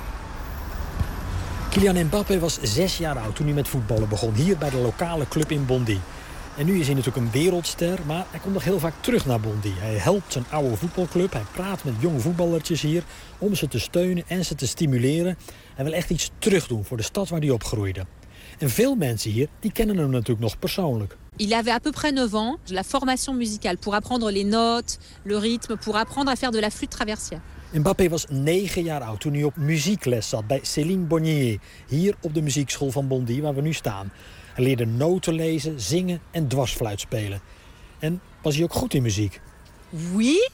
Kylian Mbappé was 6 jaar oud toen hij met voetballen begon, hier bij de lokale club in Bondy. En nu is hij natuurlijk een wereldster, maar hij komt nog heel vaak terug naar Bondy. Hij helpt zijn oude voetbalclub, hij praat met jonge voetballertjes hier om ze te steunen en ze te stimuleren. Hij wil echt iets terugdoen voor de stad waar hij opgroeide. En veel mensen hier, die kennen hem natuurlijk nog persoonlijk. Il avait à peu près 9 ans, de la formation musicale pour apprendre les notes, le rythme, pour apprendre à faire de la flûte traversière. Mbappé was 9 jaar oud toen hij op muziekles zat bij Céline Bonnier, hier op de muziekschool van Bondy waar we nu staan. Hij leerde noten lezen, zingen en dwarsfluit spelen. En was hij ook goed in muziek? Oui.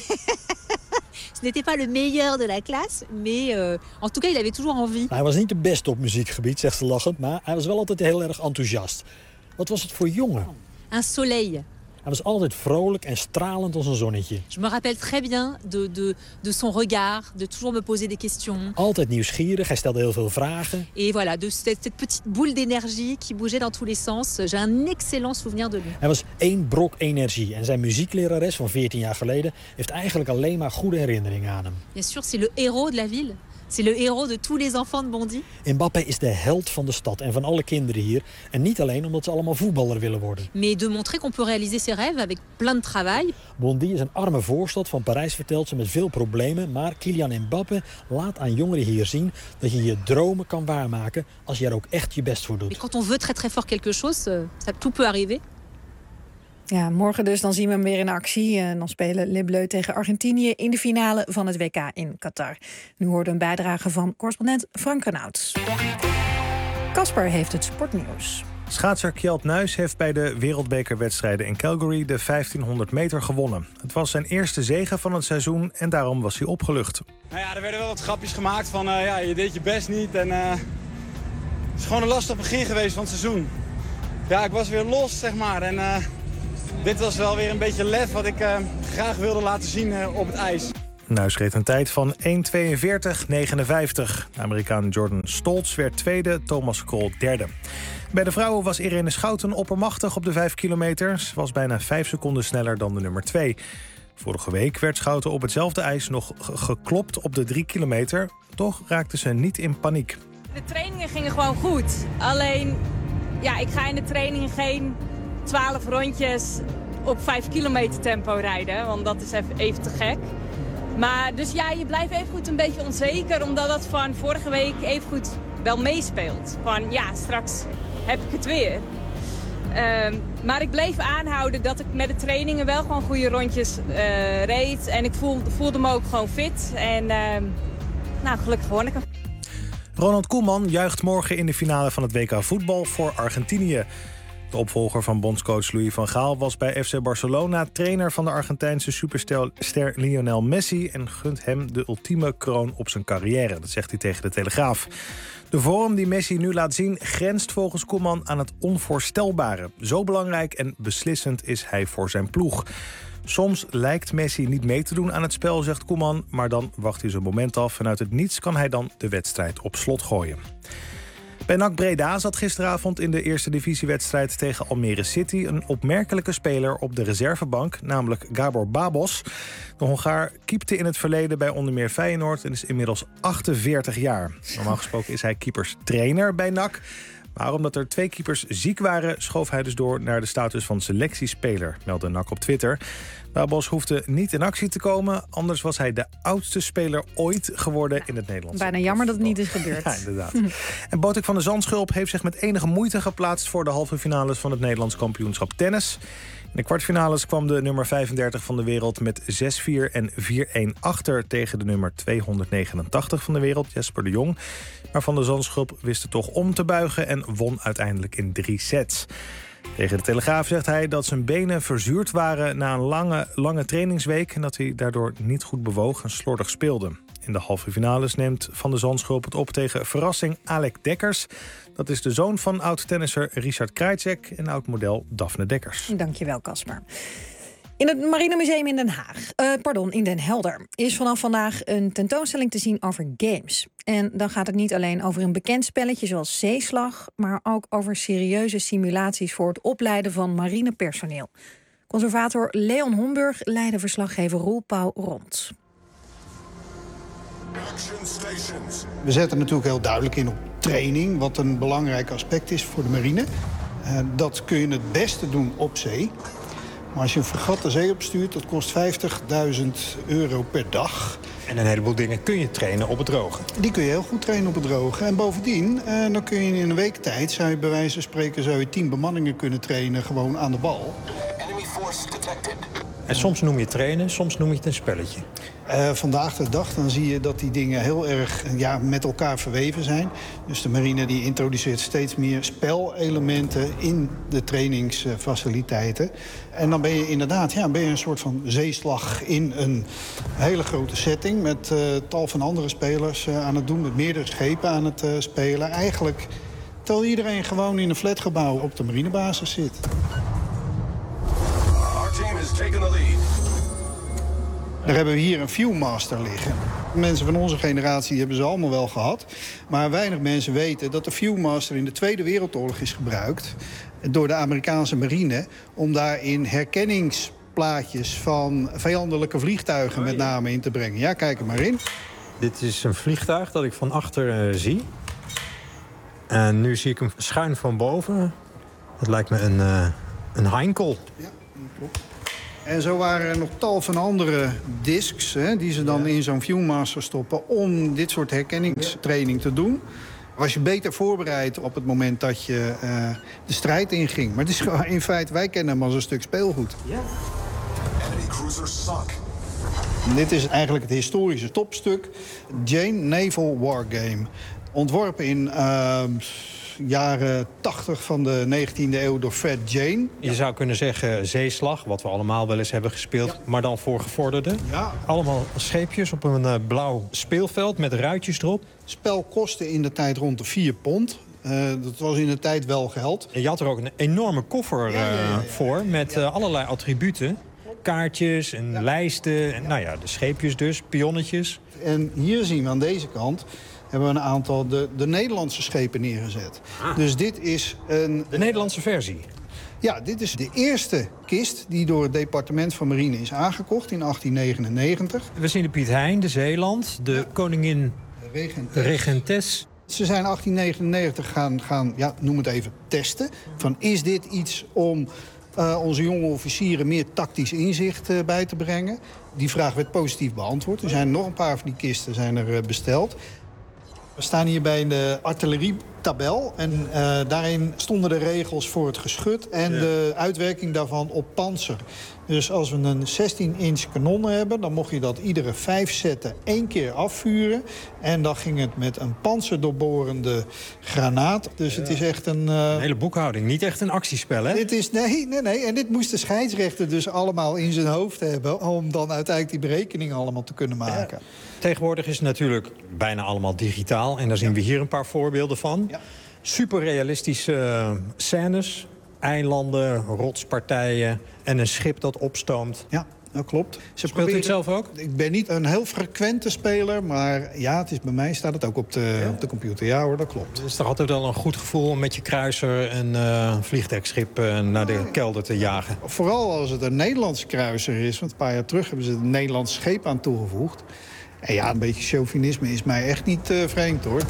Ce n'était pas le meilleur de la classe, mais en tout cas, il avait toujours envie. Hij was niet de beste op muziekgebied, zegt ze lachend, maar hij was wel altijd heel erg enthousiast. Wat was het voor jongen? Un soleil. Hij was altijd vrolijk en stralend als een zonnetje. Je me rappelle très bien de son regard, de toujours me poser des questions. Altijd nieuwsgierig, hij stelde heel veel vragen. Et voilà, de cette petite boule d'énergie qui bougeait dans tous les sens. J'ai un excellent souvenir de lui. Hij was één brok energie en zijn muzieklerares van 14 jaar geleden heeft eigenlijk alleen maar goede herinneringen aan hem. Bien sûr, c'est le héros de la ville. C'est le héros de tous les enfants de Bondy. Mbappé is de held van de stad en van alle kinderen hier. En niet alleen omdat ze allemaal voetballer willen worden. Mais de montrer qu'on peut réaliser ses rêves avec plein de travail. Bondy is een arme voorstad van Parijs, vertelt ze, met veel problemen. Maar Kylian Mbappé laat aan jongeren hier zien dat je je dromen kan waarmaken als je er ook echt je best voor doet. Et quand on veut très très fort quelque chose, tout peut arriver. Ja, morgen dus, dan zien we hem weer in actie. En dan spelen Les Bleus tegen Argentinië in de finale van het WK in Qatar. Nu hoorde een bijdrage van correspondent Frank Renaud. Casper heeft het sportnieuws. Schaatser Kjeld Nuis heeft bij de wereldbekerwedstrijden in Calgary de 1500 meter gewonnen. Het was zijn eerste zege van het seizoen en daarom was hij opgelucht. Nou ja, er werden wel wat grapjes gemaakt van je deed je best niet. En, het is gewoon een lastig begin geweest van het seizoen. Ja, ik was weer los, zeg maar. En dit was wel weer een beetje lef wat ik graag wilde laten zien op het ijs. Nuis reed een tijd van 1:42:59. De Amerikaan Jordan Stoltz werd tweede, Thomas Krol derde. Bij de vrouwen was Irene Schouten oppermachtig op de 5 kilometer. Ze was bijna 5 seconden sneller dan de nummer 2. Vorige week werd Schouten op hetzelfde ijs nog geklopt op de 3 kilometer. Toch raakte ze niet in paniek. De trainingen gingen gewoon goed. Alleen, ik ga in de trainingen geen 12 rondjes op 5 kilometer tempo rijden. Want dat is even te gek. Maar dus je blijft even goed een beetje onzeker. Omdat dat van vorige week even goed wel meespeelt. Van straks heb ik het weer. Maar ik bleef aanhouden dat ik met de trainingen wel gewoon goede rondjes reed. En ik voelde me ook gewoon fit. En gelukkig won ik hem. Ronald Koeman juicht morgen in de finale van het WK voetbal voor Argentinië. De opvolger van bondscoach Louis van Gaal was bij FC Barcelona trainer van de Argentijnse superster Lionel Messi en gunt hem de ultieme kroon op zijn carrière. Dat zegt hij tegen de Telegraaf. De vorm die Messi nu laat zien grenst volgens Koeman aan het onvoorstelbare. Zo belangrijk en beslissend is hij voor zijn ploeg. Soms lijkt Messi niet mee te doen aan het spel, zegt Koeman, maar dan wacht hij zijn moment af en uit het niets kan hij dan de wedstrijd op slot gooien. Bij NAC Breda zat gisteravond in de eerste divisiewedstrijd tegen Almere City een opmerkelijke speler op de reservebank, namelijk Gabor Babos. De Hongaar keepte in het verleden bij onder meer Feyenoord en is inmiddels 48 jaar. Normaal gesproken is hij keeperstrainer bij NAC. Maar omdat er 2 keepers ziek waren, schoof hij dus door naar de status van selectiespeler, meldde NAC op Twitter. Babos hoefde niet in actie te komen, anders was hij de oudste speler ooit geworden in het Nederlands. Bijna jammer dat het niet is gebeurd. Ja, inderdaad. En Botik van de Zandschulp heeft zich met enige moeite geplaatst voor de halve finales van het Nederlands kampioenschap tennis. In de kwartfinales kwam de nummer 35 van de wereld met 6-4 en 4-1 achter tegen de nummer 289 van de wereld, Jesper de Jong. Maar Van de Zandschulp wist het toch om te buigen en won uiteindelijk in 3 sets. Tegen de Telegraaf zegt hij dat zijn benen verzuurd waren na een lange trainingsweek en dat hij daardoor niet goed bewoog en slordig speelde. In de halve finales neemt Van de Zandschulp het op tegen verrassing Alec Dekkers. Dat is de zoon van oud-tennisser Richard Krajicek en oud-model Daphne Dekkers. Dankjewel, Casper. In het Marinemuseum in in Den Helder is vanaf vandaag een tentoonstelling te zien over games. En dan gaat het niet alleen over een bekend spelletje zoals zeeslag, maar ook over serieuze simulaties voor het opleiden van marinepersoneel. Conservator Leon Homburg leidde verslaggever Roel Pauw rond. We zetten natuurlijk heel duidelijk in op training, wat een belangrijk aspect is voor de marine. Dat kun je het beste doen op zee. Maar als je een fregat de zee opstuurt, dat kost €50.000 per dag. En een heleboel dingen kun je trainen op het droge. Die kun je heel goed trainen op het droge. En bovendien, dan kun je in een week tijd, zou je bij wijze van spreken 10 bemanningen kunnen trainen gewoon aan de bal. En soms noem je het trainen, soms noem je het een spelletje. Vandaag de dag dan zie je dat die dingen heel erg met elkaar verweven zijn. Dus de marine die introduceert steeds meer spelelementen in de trainingsfaciliteiten. En dan ben je inderdaad een soort van zeeslag in een hele grote setting met tal van andere spelers aan het doen, met meerdere schepen aan het spelen. Eigenlijk terwijl iedereen gewoon in een flatgebouw op de marinebasis zit. Daar hebben we hier een Viewmaster liggen. Mensen van onze generatie hebben ze allemaal wel gehad. Maar weinig mensen weten dat de Viewmaster in de Tweede Wereldoorlog is gebruikt door de Amerikaanse marine om daarin herkenningsplaatjes van vijandelijke vliegtuigen met name in te brengen. Ja, kijk er maar in. Dit is een vliegtuig dat ik van achter zie. En nu zie ik hem schuin van boven. Het lijkt me een Heinkel. Ja, klopt. En zo waren er nog tal van andere discs die ze dan in zo'n Viewmaster stoppen om dit soort herkenningstraining te doen. Was je beter voorbereid op het moment dat je de strijd inging. Maar het is gewoon in feite, wij kennen hem als een stuk speelgoed. Ja. Dit is eigenlijk het historische topstuk. Jane Naval Wargame. Ontworpen in jaren 80 van de 19e eeuw door Fred Jane. Je zou kunnen zeggen zeeslag, wat we allemaal wel eens hebben gespeeld, ja, maar dan voor gevorderden. Ja. Allemaal scheepjes op een blauw speelveld met ruitjes erop. Het spel kostte in de tijd rond de 4 pond. Dat was in de tijd wel geld. En je had er ook een enorme koffer voor met allerlei attributen. kerstkaartjes en lijsten. En, nou ja, de scheepjes dus, pionnetjes. En hier zien we aan deze kant hebben we een aantal de Nederlandse schepen neergezet. Dus dit is de Nederlandse versie? Ja, dit is de eerste kist die door het departement van Marine is aangekocht in 1899. We zien de Piet Hein, de Zeeland, de koningin Regentes. Ze zijn in 1899 gaan noem het even, testen. Van, is dit iets om onze jonge officieren meer tactisch inzicht bij te brengen? Die vraag werd positief beantwoord. Er zijn nog een paar van die kisten zijn er besteld. We staan hier bij de artillerietabel en daarin stonden de regels voor het geschut en de uitwerking daarvan op pantser. Dus als we een 16-inch kanon hebben, dan mocht je dat iedere 5 setten 1 keer afvuren. En dan ging het met een panzerdoorborende granaat. Dus het is echt een hele boekhouding, niet echt een actiespel, hè? Dit is, nee. En dit moest de scheidsrechter dus allemaal in zijn hoofd hebben om dan uiteindelijk die berekeningen allemaal te kunnen maken. Ja. Tegenwoordig is het natuurlijk bijna allemaal digitaal. En daar zien we hier een paar voorbeelden van. Ja. Superrealistische scènes. Eilanden, rotspartijen en een schip dat opstoomt. Ja, dat klopt. Speelt u het zelf ook? Ik ben niet een heel frequente speler, maar ja, bij mij staat het ook op de computer. Ja hoor, dat klopt. Het is toch altijd wel een goed gevoel om met je kruiser een vliegdekschip naar de kelder te jagen? Vooral als het een Nederlandse kruiser is. Want een paar jaar terug hebben ze een Nederlands scheep aan toegevoegd. En ja, een beetje chauvinisme is mij echt niet vreemd, hoor.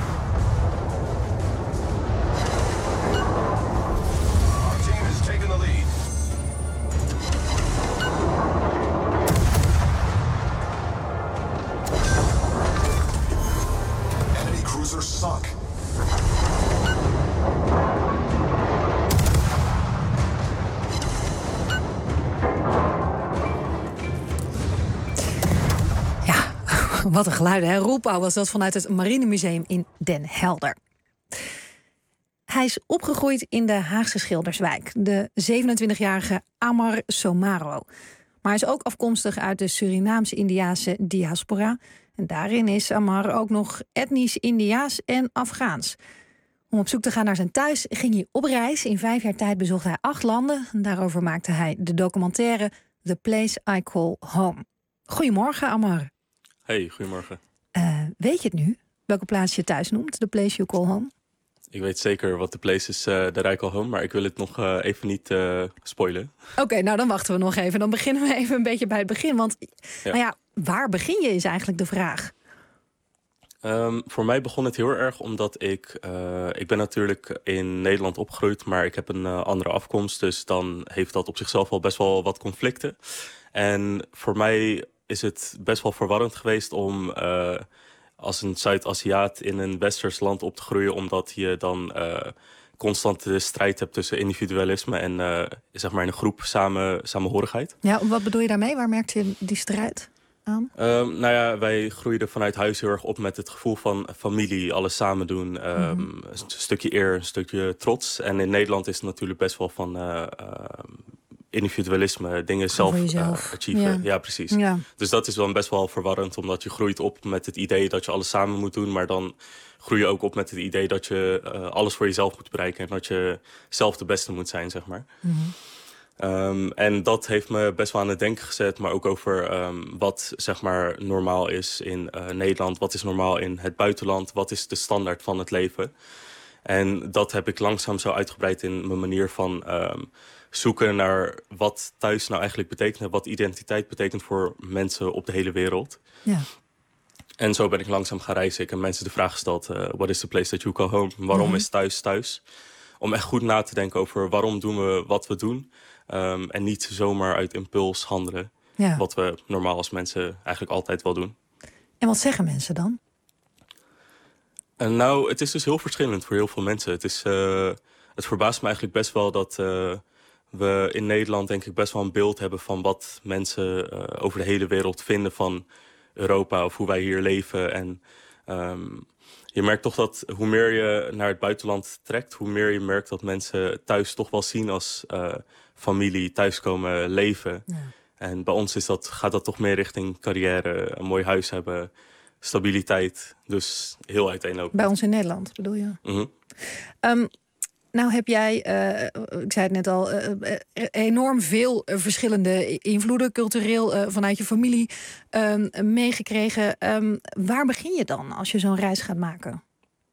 Wat een geluiden, hè? Roelpauw was dat vanuit het Marinemuseum in Den Helder. Hij is opgegroeid in de Haagse Schilderswijk, de 27-jarige Amar Somaro. Maar hij is ook afkomstig uit de Surinaams-Indiase diaspora. En daarin is Amar ook nog etnisch Indiaas en Afghaans. Om op zoek te gaan naar zijn thuis ging hij op reis. In 5 jaar tijd bezocht hij 8 landen. En daarover maakte hij de documentaire The Place I Call Home. Goedemorgen, Amar. Hey, goedemorgen. Weet je het nu? Welke plaats je thuis noemt? The Place You Call Home? Ik weet zeker wat de place is, that I Call Home. Maar ik wil het nog even niet spoilen. Oké, nou dan wachten we nog even. Dan beginnen we even een beetje bij het begin. Want waar begin je is eigenlijk de vraag. Voor mij begon het heel erg omdat ik ben natuurlijk in Nederland opgegroeid, maar ik heb een andere afkomst. Dus dan heeft dat op zichzelf al best wel wat conflicten. En voor mij is het best wel verwarrend geweest om als een Zuid-Aziat in een westers land op te groeien, omdat je dan constant de strijd hebt tussen individualisme en zeg maar een groep samenhorigheid. Ja, wat bedoel je daarmee? Waar merkte je die strijd aan? Wij groeiden vanuit huis heel erg op met het gevoel van familie, alles samen doen. Een stukje eer, een stukje trots. En in Nederland is het natuurlijk best wel van individualisme, dingen zelf achieven. Ja, precies. Ja. Dus dat is dan best wel verwarrend, omdat je groeit op met het idee dat je alles samen moet doen, maar dan groei je ook op met het idee dat je alles voor jezelf moet bereiken en dat je zelf de beste moet zijn, zeg maar. En dat heeft me best wel aan het denken gezet, maar ook over wat zeg maar normaal is in Nederland, wat is normaal in het buitenland, wat is de standaard van het leven. En dat heb ik langzaam zo uitgebreid in mijn manier van zoeken naar wat thuis nou eigenlijk betekent, wat identiteit betekent voor mensen op de hele wereld. Ja. En zo ben ik langzaam gaan reizen. Ik heb mensen de vraag gesteld, what is the place that you call home? Waarom is thuis? Om echt goed na te denken over waarom doen we wat we doen. En niet zomaar uit impuls handelen. Ja. Wat we normaal als mensen eigenlijk altijd wel doen. En wat zeggen mensen dan? Nou, het is dus heel verschillend voor heel veel mensen. Het verbaast me eigenlijk best wel dat we in Nederland denk ik best wel een beeld hebben van wat mensen over de hele wereld vinden van Europa of hoe wij hier leven. En je merkt toch dat hoe meer je naar het buitenland trekt, hoe meer je merkt dat mensen thuis toch wel zien als familie, thuiskomen, leven. Ja. En bij ons gaat dat toch meer richting carrière, een mooi huis hebben, stabiliteit. Dus heel uiteenlopend. Bij ons in Nederland bedoel je? Nou heb jij, ik zei het net al, enorm veel verschillende invloeden cultureel vanuit je familie meegekregen. Waar begin je dan als je zo'n reis gaat maken?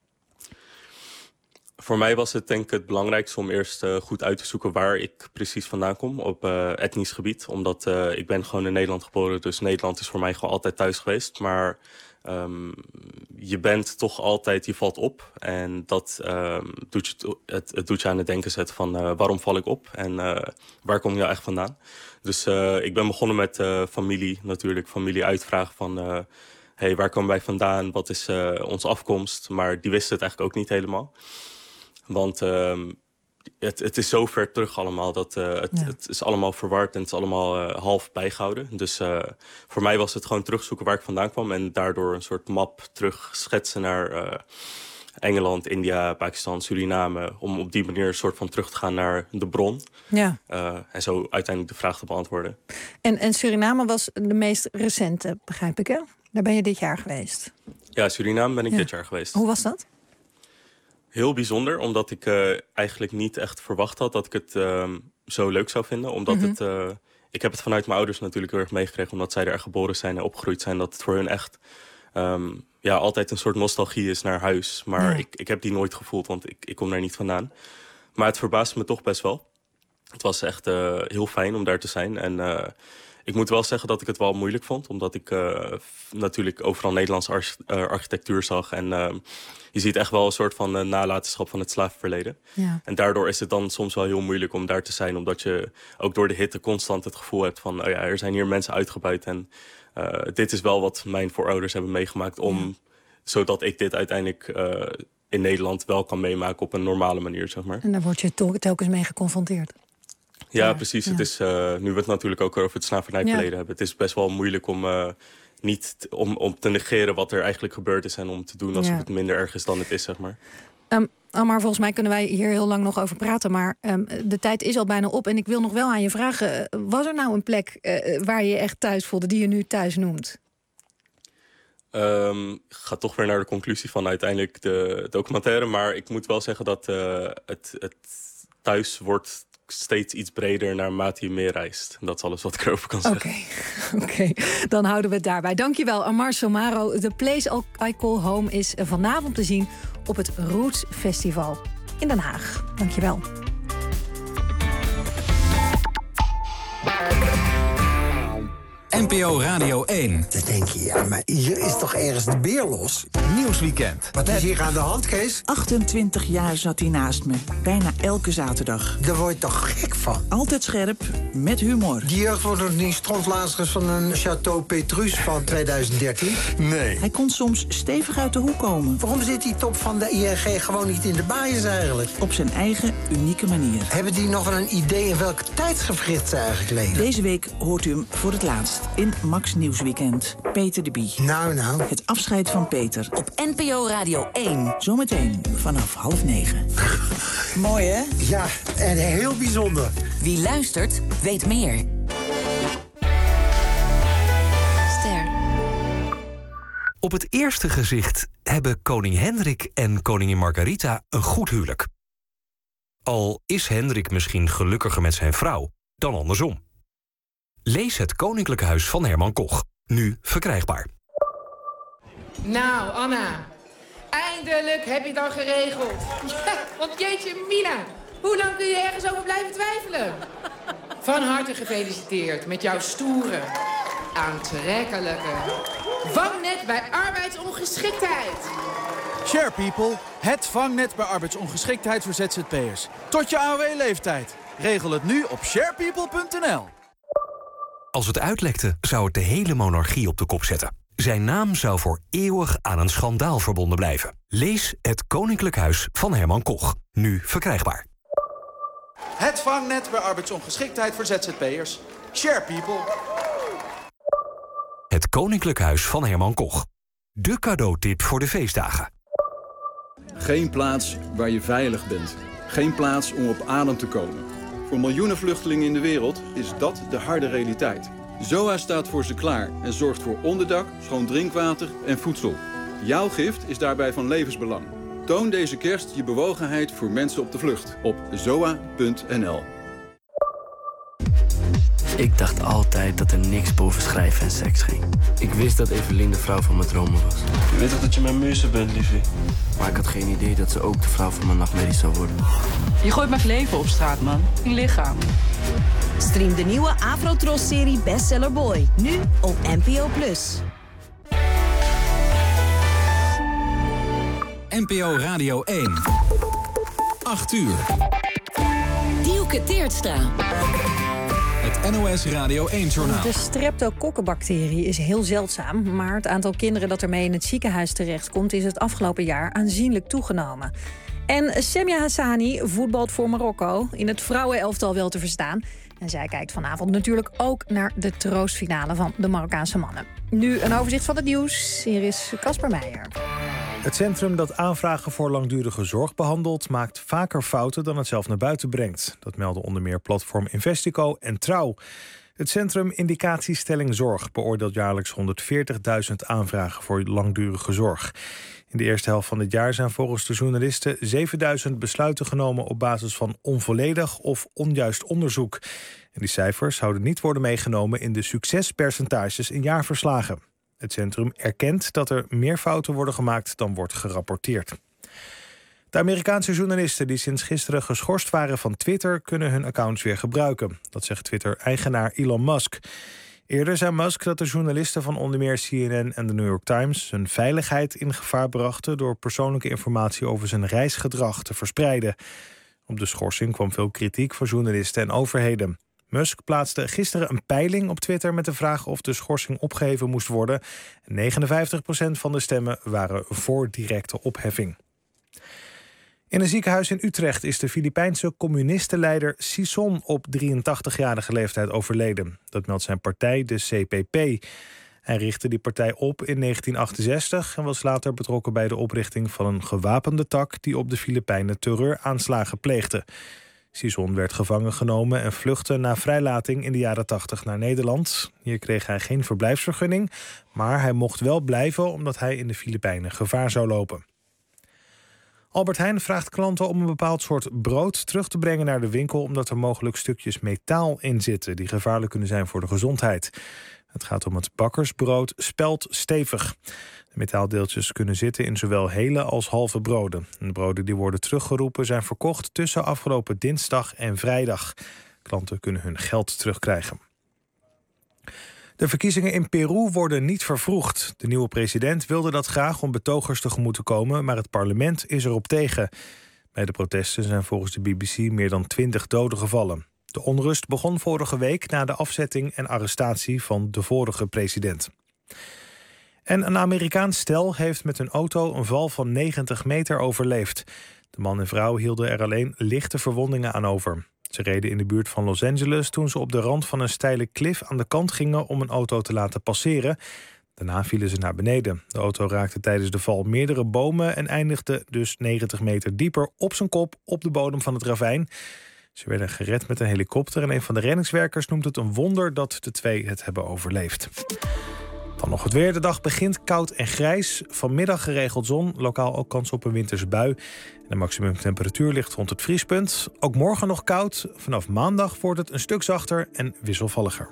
Voor mij was het denk ik het belangrijkste om eerst goed uit te zoeken waar ik precies vandaan kom op etnisch gebied. Omdat ik ben gewoon in Nederland geboren, dus Nederland is voor mij gewoon altijd thuis geweest. Maar je bent toch altijd, je valt op. En dat het doet je aan het denken zetten van waarom val ik op en waar kom je nou echt vandaan. Dus ik ben begonnen met familie natuurlijk, familie uitvragen van hey, waar komen wij vandaan, wat is onze afkomst. Maar die wisten het eigenlijk ook niet helemaal. Want het is zo ver terug allemaal. Dat het is allemaal verward en het is allemaal half bijgehouden. Dus voor mij was het gewoon terugzoeken waar ik vandaan kwam. En daardoor een soort map terug schetsen naar Engeland, India, Pakistan, Suriname. Om op die manier een soort van terug te gaan naar de bron. Ja. En zo uiteindelijk de vraag te beantwoorden. En Suriname was de meest recente, begrijp ik, hè? Daar ben je dit jaar geweest. Ja, Suriname ben ik dit jaar geweest. Hoe was dat? Heel bijzonder, omdat ik eigenlijk niet echt verwacht had dat ik het zo leuk zou vinden. Omdat ik heb het vanuit mijn ouders natuurlijk heel erg meegekregen, omdat zij er geboren zijn en opgegroeid zijn. Dat het voor hun echt altijd een soort nostalgie is naar huis. Maar ik heb die nooit gevoeld, want ik kom daar niet vandaan. Maar het verbaasde me toch best wel. Het was echt heel fijn om daar te zijn. En ik moet wel zeggen dat ik het wel moeilijk vond. Omdat ik natuurlijk overal Nederlandse architectuur zag. En je ziet echt wel een soort van nalatenschap van het slavenverleden. Ja. En daardoor is het dan soms wel heel moeilijk om daar te zijn. Omdat je ook door de hitte constant het gevoel hebt van er zijn hier mensen uitgebuit. En dit is wel wat mijn voorouders hebben meegemaakt. Zodat ik dit uiteindelijk in Nederland wel kan meemaken op een normale manier, zeg maar. En daar word je telkens mee geconfronteerd. Ja, precies. Ja. Het is, nu we het natuurlijk ook over het slavernijverleden hebben. Het is best wel moeilijk om om te negeren wat er eigenlijk gebeurd is. En om te doen alsof het minder erg is dan het is, zeg maar. Maar volgens mij kunnen wij hier heel lang nog over praten. Maar de tijd is al bijna op. En ik wil nog wel aan je vragen. Was er nou een plek waar je je echt thuis voelde, die je nu thuis noemt? Ik ga toch weer naar de conclusie van uiteindelijk de documentaire. Maar ik moet wel zeggen dat het thuis wordt steeds iets breder naarmate je meer reist. Dat is alles wat ik erover kan zeggen. Oké. Dan houden we het daarbij. Dankjewel, Amar Somaro. The Place I Call Home is vanavond te zien op het Roots Festival in Den Haag. Dankjewel. NPO Radio 1. Dan denk je, maar hier is toch ergens de beer los? Nieuwsweekend. Wat is hier aan de hand, Kees? 28 jaar zat hij naast me. Bijna elke zaterdag. Daar word je toch gek van? Altijd scherp, met humor. Die jeugd wordt nog niet strontlazers van een Chateau Petrus van 2013? Nee. Hij kon soms stevig uit de hoek komen. Waarom zit die top van de ING gewoon niet in de baaiers eigenlijk? Op zijn eigen unieke manier. Hebben die nog wel een idee in welk tijdsgevricht ze eigenlijk leven? Deze week hoort u hem voor het laatst in Max Nieuwsweekend. Peter de Bie. Nou. Het afscheid van Peter. Op NPO Radio 1. Zometeen vanaf 8:30. Mooi, hè? Ja, en heel bijzonder. Wie luistert, weet meer. Ster. Op het eerste gezicht hebben koning Hendrik en koningin Margarita een goed huwelijk. Al is Hendrik misschien gelukkiger met zijn vrouw dan andersom. Lees Het Koninklijk Huis van Herman Koch. Nu verkrijgbaar. Nou, Anna. Eindelijk heb je het al geregeld. Ja, want jeetje mina. Hoe lang kun je ergens over blijven twijfelen? Van harte gefeliciteerd met jouw stoere, aantrekkelijke vangnet bij arbeidsongeschiktheid. Share People, het vangnet bij arbeidsongeschiktheid voor ZZP'ers. Tot je AOW-leeftijd. Regel het nu op sharepeople.nl. Als het uitlekte, zou het de hele monarchie op de kop zetten. Zijn naam zou voor eeuwig aan een schandaal verbonden blijven. Lees Het Koninklijk Huis van Herman Koch. Nu verkrijgbaar. Het vangnet bij arbeidsongeschiktheid voor ZZP'ers. Share People. Het Koninklijk Huis van Herman Koch. De cadeautip voor de feestdagen. Geen plaats waar je veilig bent. Geen plaats om op adem te komen. Voor miljoenen vluchtelingen in de wereld is dat de harde realiteit. ZOA staat voor ze klaar en zorgt voor onderdak, schoon drinkwater en voedsel. Jouw gift is daarbij van levensbelang. Toon deze kerst je bewogenheid voor mensen op de vlucht op zoa.nl. Ik dacht altijd dat er niks boven schrijven en seks ging. Ik wist dat Evelien de vrouw van mijn dromen was. Je weet toch dat je mijn muze bent, liefie? Maar ik had geen idee dat ze ook de vrouw van mijn nachtmerrie zou worden. Je gooit mijn leven op straat, man. Je lichaam. Stream de nieuwe Afro-Tros-serie Bestseller Boy. Nu op NPO+. NPO Radio 1. 8 uur. Dielke Teertstra. Het NOS Radio 1-journaal. De streptokokkenbacterie is heel zeldzaam, maar het aantal kinderen dat ermee in het ziekenhuis terechtkomt is het afgelopen jaar aanzienlijk toegenomen. En Semia Hassani voetbalt voor Marokko, in het vrouwenelftal wel te verstaan. En zij kijkt vanavond natuurlijk ook naar de troostfinale van de Marokkaanse mannen. Nu een overzicht van het nieuws. Hier is Casper Meijer. Het centrum dat aanvragen voor langdurige zorg behandelt maakt vaker fouten dan het zelf naar buiten brengt. Dat melden onder meer platform Investico en Trouw. Het centrum Indicatiestelling Zorg beoordeelt jaarlijks 140.000 aanvragen voor langdurige zorg. In de eerste helft van het jaar zijn volgens de journalisten 7.000 besluiten genomen op basis van onvolledig of onjuist onderzoek. En die cijfers zouden niet worden meegenomen in de succespercentages in jaarverslagen. Het centrum erkent dat er meer fouten worden gemaakt dan wordt gerapporteerd. De Amerikaanse journalisten die sinds gisteren geschorst waren van Twitter kunnen hun accounts weer gebruiken. Dat zegt Twitter-eigenaar Elon Musk. Eerder zei Musk dat de journalisten van onder meer CNN en de New York Times hun veiligheid in gevaar brachten door persoonlijke informatie over zijn reisgedrag te verspreiden. Op de schorsing kwam veel kritiek van journalisten en overheden. Musk plaatste gisteren een peiling op Twitter met de vraag of de schorsing opgeheven moest worden. 59% van de stemmen waren voor directe opheffing. In een ziekenhuis in Utrecht is de Filipijnse communistenleider Sison op 83-jarige leeftijd overleden. Dat meldt zijn partij, de CPP. Hij richtte die partij op in 1968 en was later betrokken bij de oprichting van een gewapende tak die op de Filipijnen terreuraanslagen pleegde. Sison werd gevangen genomen en vluchtte na vrijlating in de jaren 80 naar Nederland. Hier kreeg hij geen verblijfsvergunning, maar hij mocht wel blijven omdat hij in de Filipijnen gevaar zou lopen. Albert Heijn vraagt klanten om een bepaald soort brood terug te brengen naar de winkel omdat er mogelijk stukjes metaal in zitten die gevaarlijk kunnen zijn voor de gezondheid. Het gaat om het bakkersbrood Speld Stevig. De metaaldeeltjes kunnen zitten in zowel hele als halve broden. De broden die worden teruggeroepen zijn verkocht tussen afgelopen dinsdag en vrijdag. Klanten kunnen hun geld terugkrijgen. De verkiezingen in Peru worden niet vervroegd. De nieuwe president wilde dat graag om betogers tegemoet te komen, maar het parlement is erop tegen. Bij de protesten zijn volgens de BBC meer dan 20 doden gevallen. De onrust begon vorige week na de afzetting en arrestatie van de vorige president. En een Amerikaans stel heeft met een auto een val van 90 meter overleefd. De man en vrouw hielden er alleen lichte verwondingen aan over. Ze reden in de buurt van Los Angeles toen ze op de rand van een steile klif aan de kant gingen om een auto te laten passeren. Daarna vielen ze naar beneden. De auto raakte tijdens de val meerdere bomen en eindigde dus 90 meter dieper op zijn kop op de bodem van het ravijn. Ze werden gered met een helikopter en een van de reddingswerkers noemt het een wonder dat de twee het hebben overleefd. Dan nog het weer. De dag begint koud en grijs. Vanmiddag geregeld zon, lokaal ook kans op een winterse bui. De maximumtemperatuur ligt rond het vriespunt. Ook morgen nog koud. Vanaf maandag wordt het een stuk zachter en wisselvalliger.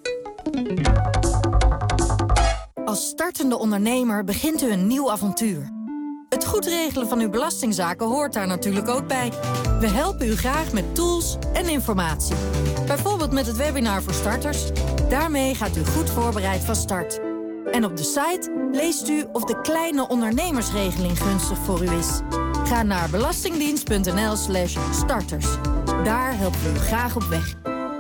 Als startende ondernemer begint u een nieuw avontuur. Het goed regelen van uw belastingzaken hoort daar natuurlijk ook bij. We helpen u graag met tools en informatie. Bijvoorbeeld met het webinar voor starters. Daarmee gaat u goed voorbereid van start. En op de site leest u of de kleine ondernemersregeling gunstig voor u is. Ga naar belastingdienst.nl/starters. Daar helpen we u graag op weg.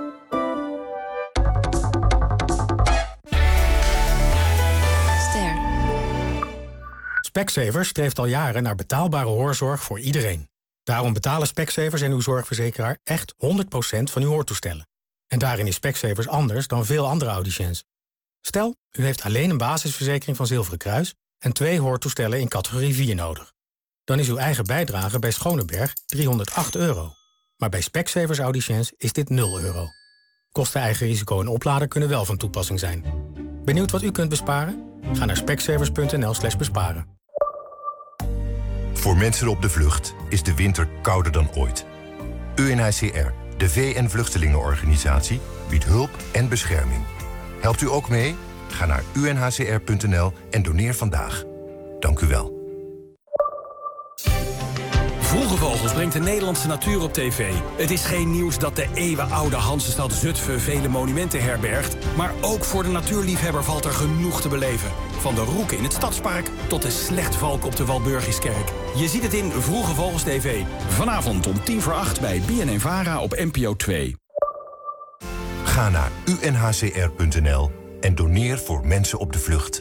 Specsavers streeft al jaren naar betaalbare hoorzorg voor iedereen. Daarom betalen Specsavers en uw zorgverzekeraar echt 100% van uw hoortoestellen. En daarin is Specsavers anders dan veel andere audiciëns. Stel, u heeft alleen een basisverzekering van Zilveren Kruis en 2 hoortoestellen in categorie 4 nodig. Dan is uw eigen bijdrage bij Schoneberg €308. Maar bij Specsavers audiciëns is dit €0. Kosten eigen risico en oplader kunnen wel van toepassing zijn. Benieuwd wat u kunt besparen? Ga naar specsavers.nl/besparen. Voor mensen op de vlucht is de winter kouder dan ooit. UNHCR, de VN-vluchtelingenorganisatie, biedt hulp en bescherming. Helpt u ook mee? Ga naar unhcr.nl en doneer vandaag. Dank u wel. Vroege Vogels brengt de Nederlandse natuur op tv. Het is geen nieuws dat de eeuwenoude Hansestad Zutphen vele monumenten herbergt. Maar ook voor de natuurliefhebber valt er genoeg te beleven. Van de roeken in het Stadspark tot de slechtvalk op de Walburgiskerk. Je ziet het in Vroege Vogels TV. Vanavond om 7:50 bij BNN-VARA op NPO 2. Ga naar unhcr.nl en doneer voor mensen op de vlucht.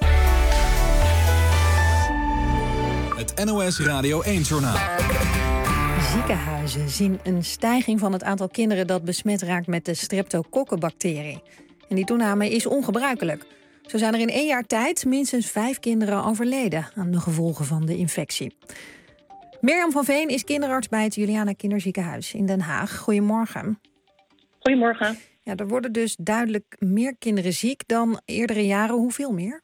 Het NOS Radio 1-journaal. Ziekenhuizen zien een stijging van het aantal kinderen dat besmet raakt met de streptokokkenbacterie. En die toename is ongebruikelijk. Zo zijn er in 1 jaar tijd minstens 5 kinderen overleden aan de gevolgen van de infectie. Mirjam van Veen is kinderarts bij het Juliana Kinderziekenhuis in Den Haag. Goedemorgen. Goedemorgen. Ja, er worden dus duidelijk meer kinderen ziek dan eerdere jaren. Hoeveel meer?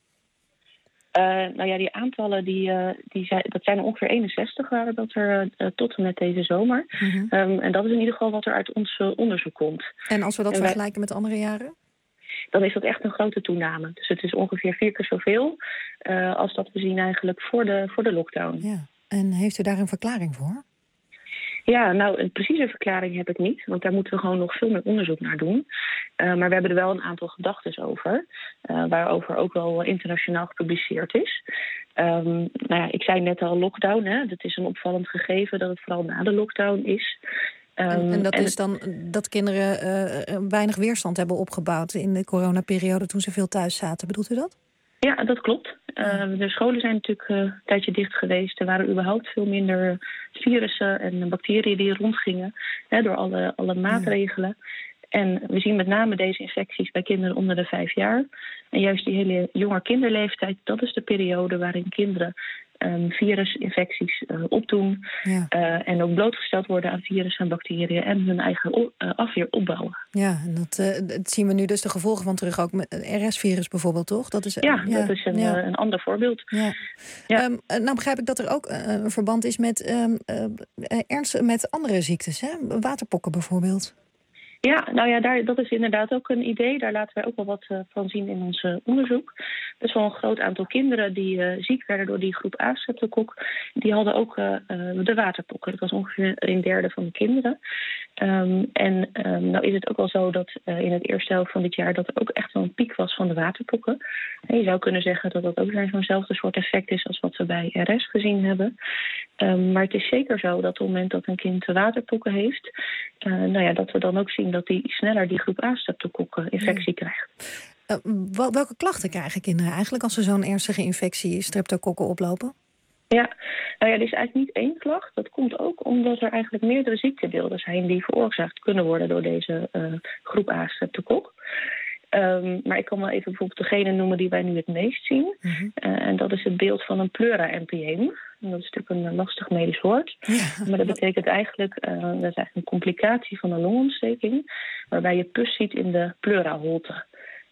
Die aantallen dat zijn er ongeveer 61 waren dat er tot en met deze zomer. Mm-hmm. En dat is in ieder geval wat er uit ons onderzoek komt. En als we dat vergelijken met andere jaren? Dan is dat echt een grote toename. Dus het is ongeveer 4 keer zoveel als dat we zien eigenlijk voor de lockdown. Ja. En heeft u daar een verklaring voor? Ja, een precieze verklaring heb ik niet. Want daar moeten we gewoon nog veel meer onderzoek naar doen. Maar we hebben er wel een aantal gedachten over. Waarover ook wel internationaal gepubliceerd is. Ik zei net al lockdown. Hè? Dat is een opvallend gegeven dat het vooral na de lockdown is. En dat is dan dat kinderen weinig weerstand hebben opgebouwd in de coronaperiode toen ze veel thuis zaten. Bedoelt u dat? Ja, dat klopt. De scholen zijn natuurlijk een tijdje dicht geweest. Er waren überhaupt veel minder virussen en bacteriën die rondgingen door alle maatregelen. En we zien met name deze infecties bij kinderen onder de 5 jaar. En juist die hele jonge kinderleeftijd, dat is de periode waarin kinderen virusinfecties opdoen. Ja. En ook blootgesteld worden aan virussen en bacteriën en hun eigen afweer opbouwen. Ja, en dat zien we nu dus de gevolgen van terug. Ook met het RS-virus bijvoorbeeld, toch? Dat is een ander voorbeeld. Ja. Ja. Nou begrijp ik dat er ook een verband is met andere ziektes, hè? Waterpokken bijvoorbeeld. Ja, dat is inderdaad ook een idee. Daar laten wij ook wel wat van zien in ons onderzoek. Best wel een groot aantal kinderen die ziek werden door die groep A-streptokok. Die hadden ook de waterpokken. Dat was ongeveer 1/3 van de kinderen. Nou is het ook wel zo dat in het eerste helft van dit jaar dat er ook echt wel een piek was van de waterpokken. En je zou kunnen zeggen dat dat ook weer zo'nzelfde soort effect is als wat we bij RS gezien hebben. Maar het is zeker zo dat op het moment dat een kind waterpokken heeft, dat we dan ook zien dat die sneller die groep A-streptokokken infectie krijgt. Welke klachten krijgen kinderen eigenlijk als ze zo'n ernstige infectie streptokokken oplopen? Ja, er is eigenlijk niet 1 klacht. Dat komt ook omdat er eigenlijk meerdere ziektebeelden zijn die veroorzaakt kunnen worden door deze groep A-streptokok. Maar ik kan wel even bijvoorbeeld degene noemen die wij nu het meest zien. Mm-hmm. En dat is het beeld van een pleura-MPM. En dat is natuurlijk een lastig medisch woord. Ja. Maar dat betekent eigenlijk, dat is eigenlijk een complicatie van een longontsteking, waarbij je pus ziet in de pleuraholte.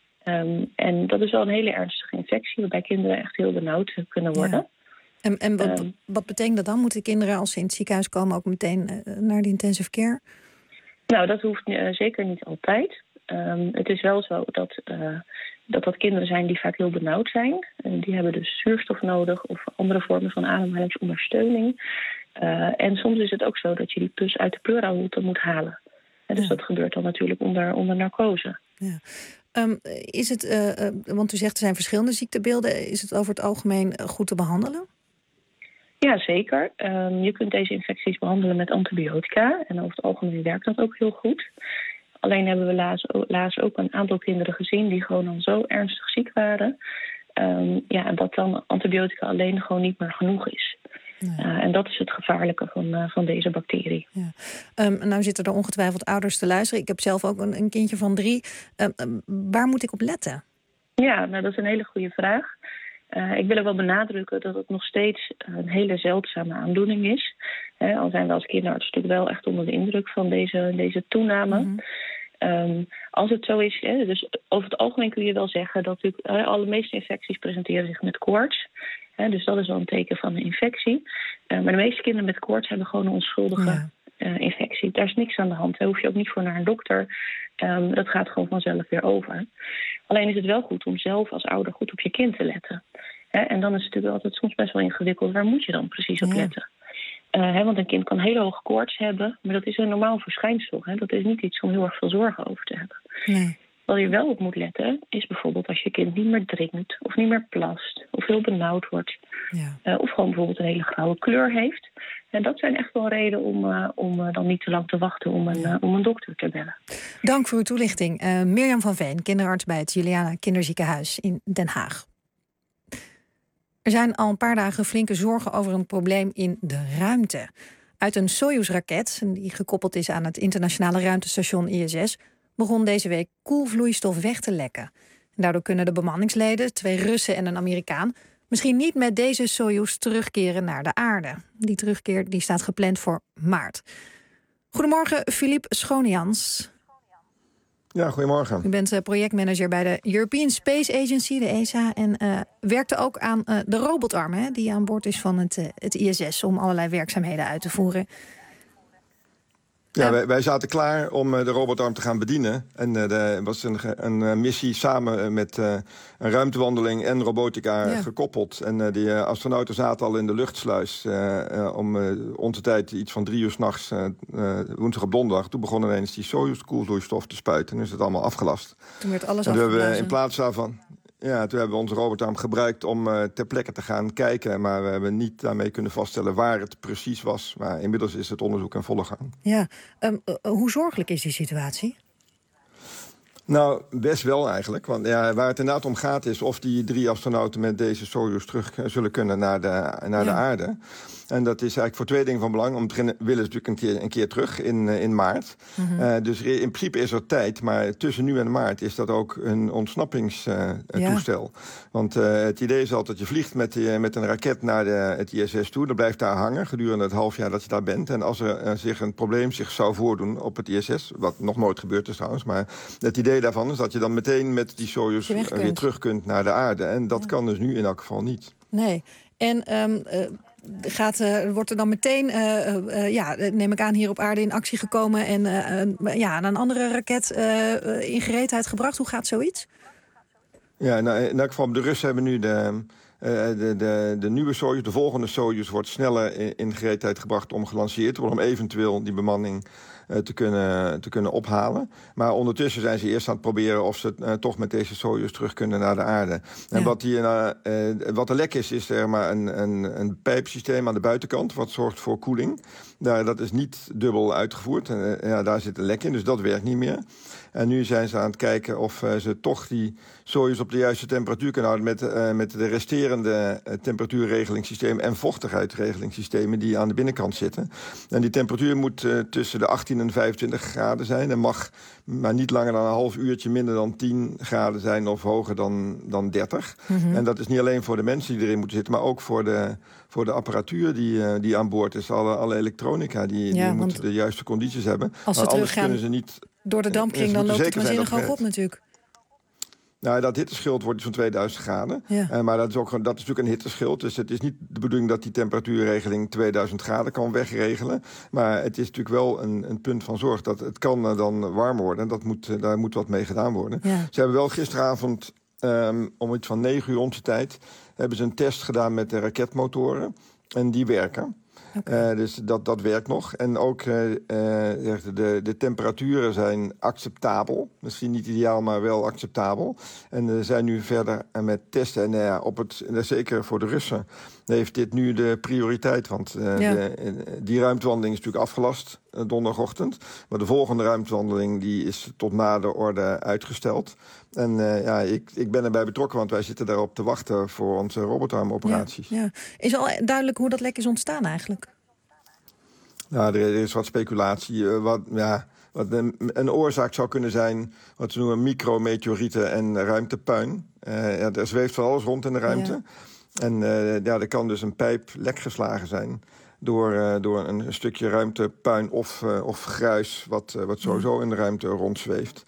En dat is wel een hele ernstige infectie, waarbij kinderen echt heel benauwd kunnen worden. Ja. En wat betekent dat dan? Moeten kinderen als ze in het ziekenhuis komen ook meteen naar de intensive care? Nou, dat hoeft zeker niet altijd. Het is wel zo dat kinderen zijn die vaak heel benauwd zijn. Die hebben dus zuurstof nodig of andere vormen van ademhalingsondersteuning. En soms is het ook zo dat je die pus uit de pleuraholte moet halen. Dus dat gebeurt dan natuurlijk onder narcose. Ja. Is het, want u zegt er zijn verschillende ziektebeelden. Is het over het algemeen goed te behandelen? Ja, zeker. Je kunt deze infecties behandelen met antibiotica. En over het algemeen werkt dat ook heel goed. Alleen hebben we laatst ook een aantal kinderen gezien die gewoon al zo ernstig ziek waren. Dat dan antibiotica alleen gewoon niet meer genoeg is. Nee. En dat is het gevaarlijke van deze bacterie. Ja. Nou zitten er ongetwijfeld ouders te luisteren. Ik heb zelf ook een kindje van 3. Waar moet ik op letten? Ja, dat is een hele goede vraag. Ik wil er wel benadrukken dat het nog steeds een hele zeldzame aandoening is. Al zijn we als kinderarts natuurlijk wel echt onder de indruk van deze toename. Mm-hmm. Als het zo is, dus over het algemeen kun je wel zeggen dat natuurlijk alle meeste infecties presenteren zich met koorts. Dus dat is wel een teken van een infectie. Maar de meeste kinderen met koorts hebben gewoon een onschuldige infectie. Daar is niks aan de hand. Daar hoef je ook niet voor naar een dokter. Dat gaat gewoon vanzelf weer over. Alleen is het wel goed om zelf als ouder goed op je kind te letten. En dan is het natuurlijk altijd soms best wel ingewikkeld. Waar moet je dan precies op letten? Want een kind kan hele hoge koorts hebben, maar dat is een normaal verschijnsel. Dat is niet iets om heel erg veel zorgen over te hebben. Nee. Wat je wel op moet letten, is bijvoorbeeld als je kind niet meer drinkt, of niet meer plast, of heel benauwd wordt. Of gewoon bijvoorbeeld een hele grauwe kleur heeft. En dat zijn echt wel redenen om dan niet te lang te wachten om een dokter te bellen. Dank voor uw toelichting. Mirjam van Veen, kinderarts bij het Juliana Kinderziekenhuis in Den Haag. Er zijn al een paar dagen flinke zorgen over een probleem in de ruimte. Uit een Soyuz-raket, die gekoppeld is aan het internationale ruimtestation ISS... begon deze week koelvloeistof weg te lekken. En daardoor kunnen de bemanningsleden, 2 Russen en een Amerikaan... misschien niet met deze Soyuz terugkeren naar de aarde. Die terugkeer die staat gepland voor maart. Goedemorgen, Philippe Schonians. Ja, goedemorgen. U bent projectmanager bij de European Space Agency, de ESA... en werkte ook aan de robotarm die aan boord is van het ISS... om allerlei werkzaamheden uit te voeren. Ja, wij zaten klaar om de robotarm te gaan bedienen. En er was een missie samen met een ruimtewandeling en robotica gekoppeld. En die astronauten zaten al in de luchtsluis om onze tijd iets van 3 uur 's nachts, woensdag op donderdag. Toen begon ineens die Soyuz koelvloeistof te spuiten en is het allemaal afgelast. Toen werd alles afgeblazen. En in plaats daarvan... Ja, toen hebben we onze robotarm gebruikt om ter plekke te gaan kijken. Maar we hebben niet daarmee kunnen vaststellen waar het precies was. Maar inmiddels is het onderzoek in volle gang. Ja, hoe zorgelijk is die situatie? Nou, best wel eigenlijk. Want waar het inderdaad om gaat is of die 3 astronauten met deze Soyuz terug zullen kunnen naar de aarde. En dat is eigenlijk voor 2 dingen van belang. Om te beginnen willen ze natuurlijk een keer terug in maart. Mm-hmm. Dus in principe is er tijd. Maar tussen nu en maart is dat ook een ontsnappingstoestel. Want het idee is altijd dat je vliegt met een raket naar het ISS toe. Dan blijft daar hangen gedurende het half jaar dat je daar bent. En als er een probleem zich zou voordoen op het ISS... wat nog nooit gebeurd is trouwens... maar het idee daarvan is dat je dan meteen met die Soyuz weer terug kunt naar de aarde. En dat kan dus nu in elk geval niet. Nee. En wordt er dan meteen, neem ik aan, hier op aarde in actie gekomen... en aan een andere raket in gereedheid gebracht? Hoe gaat zoiets? Ja, nou, in elk geval, de Russen hebben nu de nieuwe Soyuz, de volgende Soyuz... wordt sneller in gereedheid gebracht om gelanceerd te worden... om eventueel die bemanning te kunnen ophalen. Maar ondertussen zijn ze eerst aan het proberen... of ze toch met deze Soyuz terug kunnen naar de aarde. En wat er lek is zeg maar een pijpsysteem aan de buitenkant... wat zorgt voor koeling. Dat is niet dubbel uitgevoerd. Daar zit een lek in, dus dat werkt niet meer. En nu zijn ze aan het kijken of ze toch die Soyuz op de juiste temperatuur kunnen houden... met de resterende temperatuurregelingssystemen en vochtigheidsregelingssystemen... die aan de binnenkant zitten. En die temperatuur moet tussen de 18 en 25 graden zijn. En mag maar niet langer dan een half uurtje minder dan 10 graden zijn... of hoger dan 30. Mm-hmm. En dat is niet alleen voor de mensen die erin moeten zitten... maar ook voor de apparatuur die aan boord is. Alle elektronica, die moeten de juiste condities hebben. Als ze teruggaan kunnen ze niet door de dampkring, dan loopt het waanzinnig hoog op natuurlijk. Nou, dat hitteschild wordt van 2000 graden. Ja. Maar dat is natuurlijk een hitteschild. Dus het is niet de bedoeling dat die temperatuurregeling 2000 graden kan wegregelen. Maar het is natuurlijk wel een punt van zorg. Dat het kan dan warm worden. En daar moet wat mee gedaan worden. Ja. Ze hebben wel gisteravond, om iets van 9 uur onze tijd... hebben ze een test gedaan met de raketmotoren. En die werken. Okay. Dus dat werkt nog. En ook de temperaturen zijn acceptabel. Misschien niet ideaal, maar wel acceptabel. En we zijn nu verder met testen. En zeker voor de Russen heeft dit nu de prioriteit. Want die ruimtewandeling is natuurlijk afgelast donderdagochtend. Maar de volgende ruimtewandeling die is tot na de orde uitgesteld. En ik ben erbij betrokken, want wij zitten daarop te wachten voor onze robotarmoperaties. Ja. Is al duidelijk hoe dat lek is ontstaan eigenlijk? Nou, er is wat speculatie. Wat een oorzaak zou kunnen zijn wat ze noemen micrometeorieten en ruimtepuin. Er zweeft van alles rond in de ruimte. Ja. En er kan dus een pijp lek geslagen zijn door een stukje ruimtepuin of gruis wat sowieso in de ruimte rondzweeft.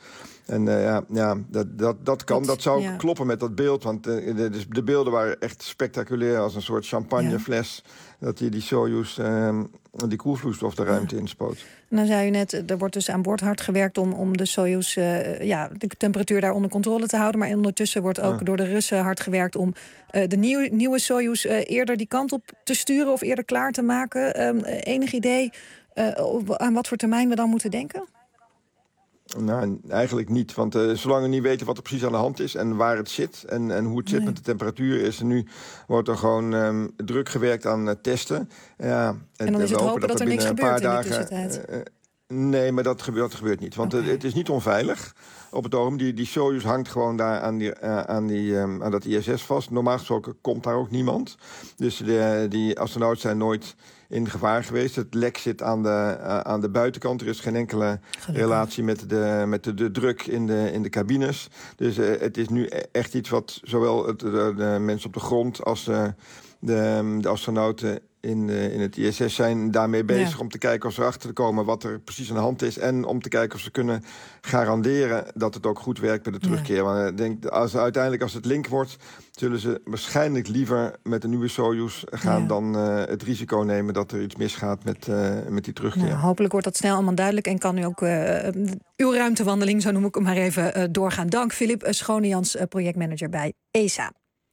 En dat kan. Dat zou kloppen met dat beeld. Want de beelden waren echt spectaculair. Als een soort champagnefles. Dat hij die Soyuz, die koelvloeistof de ruimte inspoot. En dan zei u net, er wordt dus aan boord hard gewerkt om de Soyuz, de temperatuur daar onder controle te houden. Maar ondertussen wordt ook door de Russen hard gewerkt om de nieuwe Soyuz eerder die kant op te sturen of eerder klaar te maken. Enig idee aan wat voor termijn we dan moeten denken? Nou, eigenlijk niet. Want zolang we niet weten wat er precies aan de hand is en waar het zit en hoe het zit met de temperatuur, is er nu wordt er gewoon druk gewerkt aan testen. Ja, en dan is het hopen dat er niks gebeurt in de tussentijd. Nee, maar dat gebeurt niet. Want het is niet onveilig op het ogenblik. Die Soyuz hangt gewoon daar aan dat ISS vast. Normaal gesproken komt daar ook niemand. Dus die astronauten zijn nooit in gevaar geweest. Het lek zit aan de buitenkant. Er is geen enkele relatie met de druk in de cabines. Dus het is nu echt iets wat zowel de mensen op de grond als de astronauten in het ISS zijn daarmee bezig om te kijken of ze erachter komen wat er precies aan de hand is. En om te kijken of ze kunnen garanderen dat het ook goed werkt bij de terugkeer. Want ik denk, als het link wordt, zullen ze waarschijnlijk liever met de nieuwe Soyuz gaan dan het risico nemen dat er iets misgaat met die terugkeer. Nou, hopelijk wordt dat snel allemaal duidelijk en kan nu ook uw ruimtewandeling, zo noem ik hem maar even, doorgaan. Dank, Filip Schonejans, projectmanager bij ESA.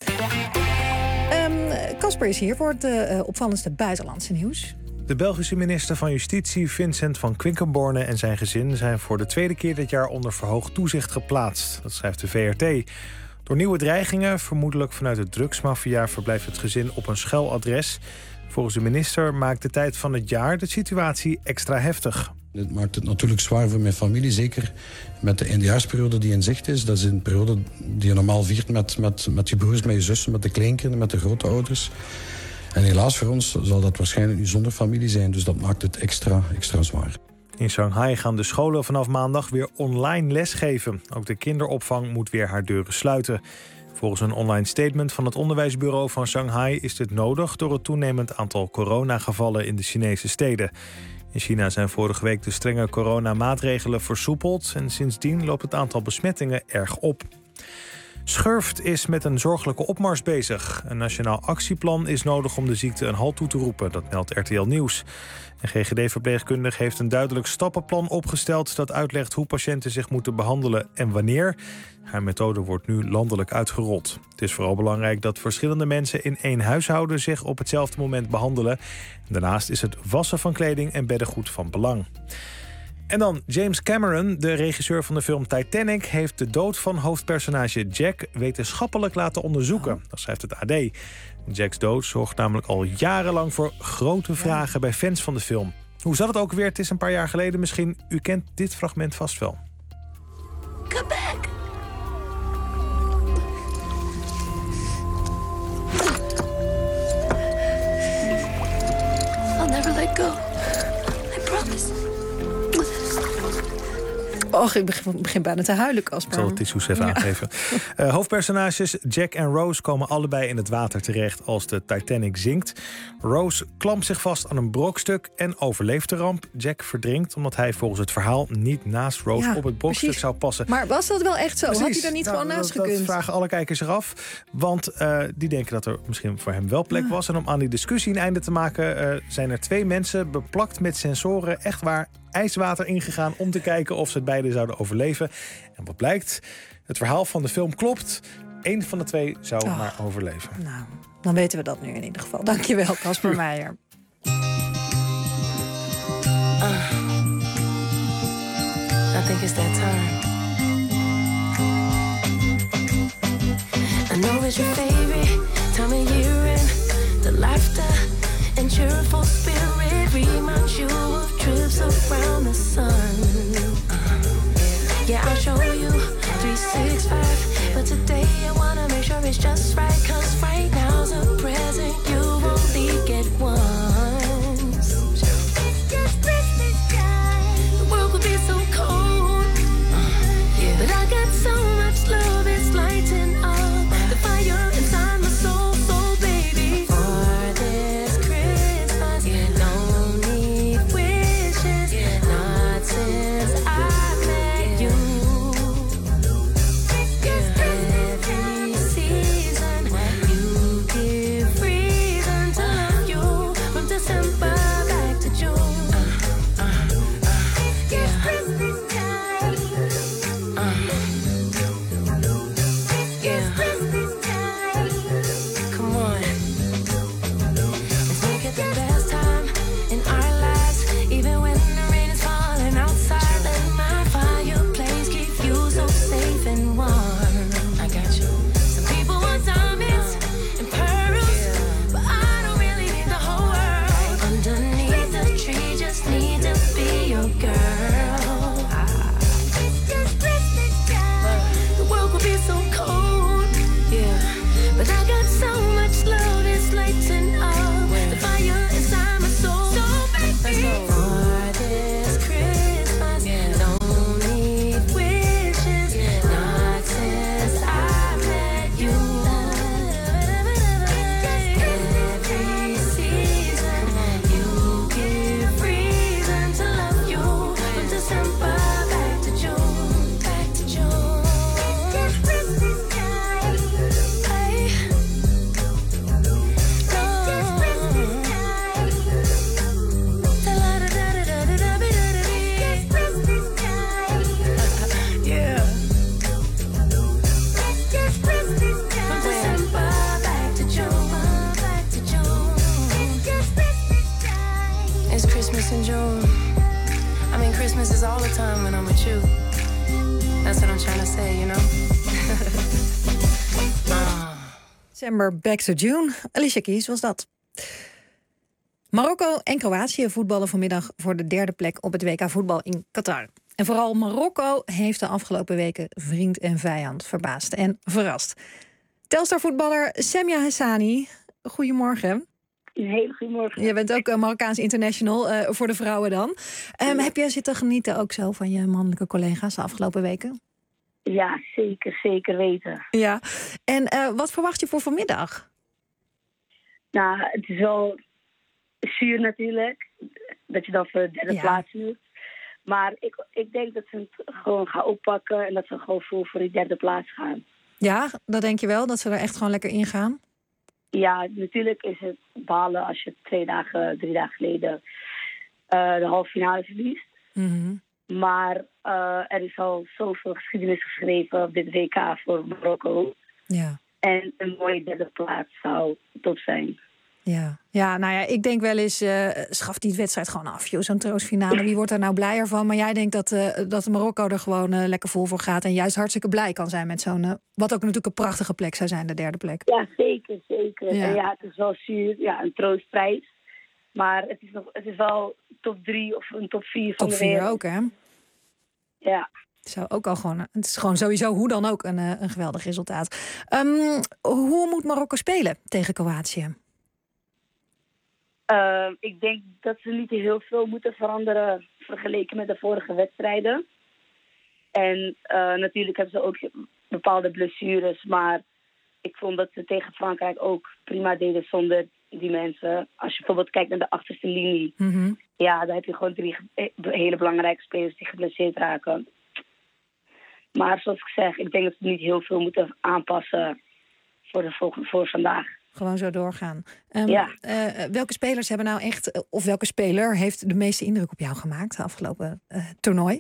Casper is hier voor het opvallendste buitenlandse nieuws. De Belgische minister van Justitie, Vincent van Quinkenborne, en zijn gezin zijn voor de tweede keer dit jaar onder verhoogd toezicht geplaatst. Dat schrijft de VRT. Door nieuwe dreigingen, vermoedelijk vanuit de drugsmafia, verblijft het gezin op een schuiladres. Volgens de minister maakt de tijd van het jaar de situatie extra heftig. Dit maakt het natuurlijk zwaar voor mijn familie, zeker met de eindejaarsperiode die in zicht is. Dat is een periode die je normaal viert met je broers, met je zussen, met de kleinkinderen, met de grootouders. En helaas voor ons zal dat waarschijnlijk nu zonder familie zijn, dus dat maakt het extra zwaar. In Shanghai gaan de scholen vanaf maandag weer online lesgeven. Ook de kinderopvang moet weer haar deuren sluiten. Volgens een online statement van het onderwijsbureau van Shanghai is dit nodig door het toenemend aantal coronagevallen in de Chinese steden. In China zijn vorige week de strenge coronamaatregelen versoepeld en sindsdien loopt het aantal besmettingen erg op. Schurft is met een zorgelijke opmars bezig. Een nationaal actieplan is nodig om de ziekte een halt toe te roepen, dat meldt RTL Nieuws. Een GGD-verpleegkundige heeft een duidelijk stappenplan opgesteld dat uitlegt hoe patiënten zich moeten behandelen en wanneer. Haar methode wordt nu landelijk uitgerold. Het is vooral belangrijk dat verschillende mensen in één huishouden zich op hetzelfde moment behandelen. Daarnaast is het wassen van kleding en beddengoed van belang. En dan James Cameron, de regisseur van de film Titanic, heeft de dood van hoofdpersonage Jack wetenschappelijk laten onderzoeken. Dat schrijft het AD. Jacks dood zorgt namelijk al jarenlang voor grote vragen bij fans van de film. Hoe zat het ook weer? Het is een paar jaar geleden misschien. U kent dit fragment vast wel. Come back! I'll never let go. I promise. Och, ik begin bijna te huilen, Casper. Ik zal de tissues even aangeven. Hoofdpersonages Jack en Rose komen allebei in het water terecht als de Titanic zinkt. Rose klampt zich vast aan een brokstuk en overleeft de ramp. Jack verdrinkt omdat hij volgens het verhaal niet naast Rose op het brokstuk zou passen. Maar was dat wel echt zo? Precies. Had hij er niet gewoon naast gekund? Dat vragen alle kijkers zich af. Want die denken dat er misschien voor hem wel plek was. En om aan die discussie een einde te maken zijn er 2 mensen beplakt met sensoren, echt waar, ijswater ingegaan om te kijken of ze het beide zouden overleven. En wat blijkt? Het verhaal van de film klopt. 1 van de 2 zou maar overleven. Nou, dan weten we dat nu in ieder geval. Dankjewel, Casper Meijer. I think it's that time. I know it's your favorite time of year and the laughter and cheerful spirit reminds you of trips around the sun. Yeah, I'll show you 365, but today I wanna make sure it's just right, 'cause right now's a present you only get once. It's just Christmas time. The world could be so cold, but I got so much love, it's lighting up the fire inside my soul, so baby. For this Christmas, no need wishes, not Christmas is all the time when I'm with you. That's what I'm trying to say, you know? December, Back to June. Alicia Keys was dat. Marokko en Kroatië voetballen vanmiddag voor de derde plek op het WK voetbal in Qatar. En vooral Marokko heeft de afgelopen weken vriend en vijand verbaasd en verrast. Telstar-voetballer Semia Hassani, goedemorgen. Een hele goedemorgen. Je bent ook Marokkaans international, voor de vrouwen dan. Heb je zitten genieten ook zo van je mannelijke collega's de afgelopen weken? Ja, zeker weten. Ja, en wat verwacht je voor vanmiddag? Nou, het is wel zuur natuurlijk, dat je dan voor de derde plaats moet. Maar ik denk dat ze het gewoon gaan oppakken en dat ze gewoon voor die derde plaats gaan. Ja, dat denk je wel, dat ze er echt gewoon lekker in gaan? Ja, natuurlijk is het balen als je 3 dagen geleden de halve finale verliest. Mm-hmm. Maar er is al zoveel geschiedenis geschreven op dit WK voor Marokko. Ja. En een mooie derde plaats zou top zijn. Ja, nou ja, ik denk wel eens, schaf die wedstrijd gewoon af, joh. Zo'n troostfinale, wie wordt er nou blijer van? Maar jij denkt dat Marokko er gewoon lekker vol voor gaat en juist hartstikke blij kan zijn met zo'n, wat ook natuurlijk een prachtige plek zou zijn, de derde plek. Ja, zeker. Ja. En ja, het is wel zuur, ja, een troostprijs. Maar het is wel top 3 of een top 4 van top de wereld. Top 4 ook, hè? Ja. Zou ook al gewoon, het is gewoon sowieso hoe dan ook een geweldig resultaat. Hoe moet Marokko spelen tegen Kroatië? Ik denk dat ze niet heel veel moeten veranderen vergeleken met de vorige wedstrijden. En natuurlijk hebben ze ook bepaalde blessures. Maar ik vond dat ze tegen Frankrijk ook prima deden zonder die mensen. Als je bijvoorbeeld kijkt naar de achterste linie. Mm-hmm. Ja, daar heb je gewoon 3 hele belangrijke spelers die geblesseerd raken. Maar zoals ik zeg, ik denk dat ze niet heel veel moeten aanpassen voor vandaag. Gewoon zo doorgaan. Ja. Welke spelers hebben nou echt, of welke speler heeft de meeste indruk op jou gemaakt de afgelopen toernooi?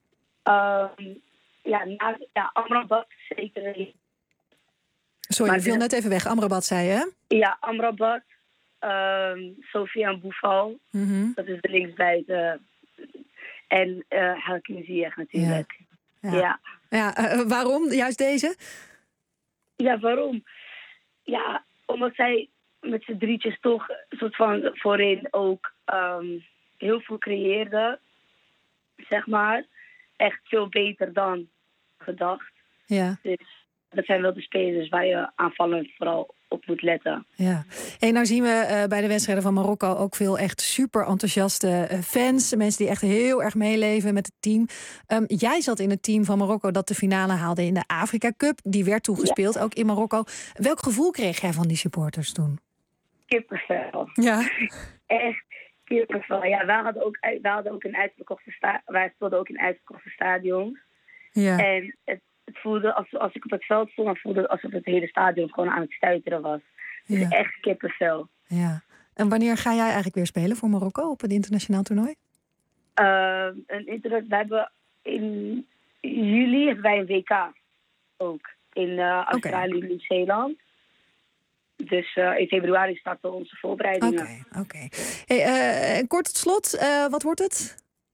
Amrabat zeker. Sorry, je viel net even weg. Amrabat zei je, hè? Ja, Amrabat, Sofiane Boufal, Mm-hmm. dat is de linksbuiten. En Hakim Ziyech natuurlijk. Ja, waarom juist deze? Ja, waarom? Ja, omdat zij met z'n drietjes toch een soort van voorin ook heel veel creëerden. Zeg maar. Echt veel beter dan gedacht. Ja. Dus dat zijn wel de spelers waar je aanvallend vooral op moet letten. Ja. En nou zien we bij de wedstrijden van Marokko ook veel echt super enthousiaste fans. Mensen die echt heel erg meeleven met het team. Jij zat in het team van Marokko dat de finale haalde in de Afrika Cup. Die werd toen gespeeld, ook in Marokko. Welk gevoel kreeg jij van die supporters toen? Kippenvel. Ja. Echt kippenvel. Ja, wij hadden ook een uitverkochte wij speelden ook in uitverkochte stadions. Ja. En het voelde, als ik op het veld stond, dan voelde het alsof het hele stadion gewoon aan het stuiteren was. Dus echt kippenvel. Ja. En wanneer ga jij eigenlijk weer spelen voor Marokko op het internationaal toernooi? We hebben in juli hebben wij een WK ook. In Australië en Nieuw-Zeeland. Dus in februari starten onze voorbereidingen. Oké. Hey, kort tot slot, wat wordt het?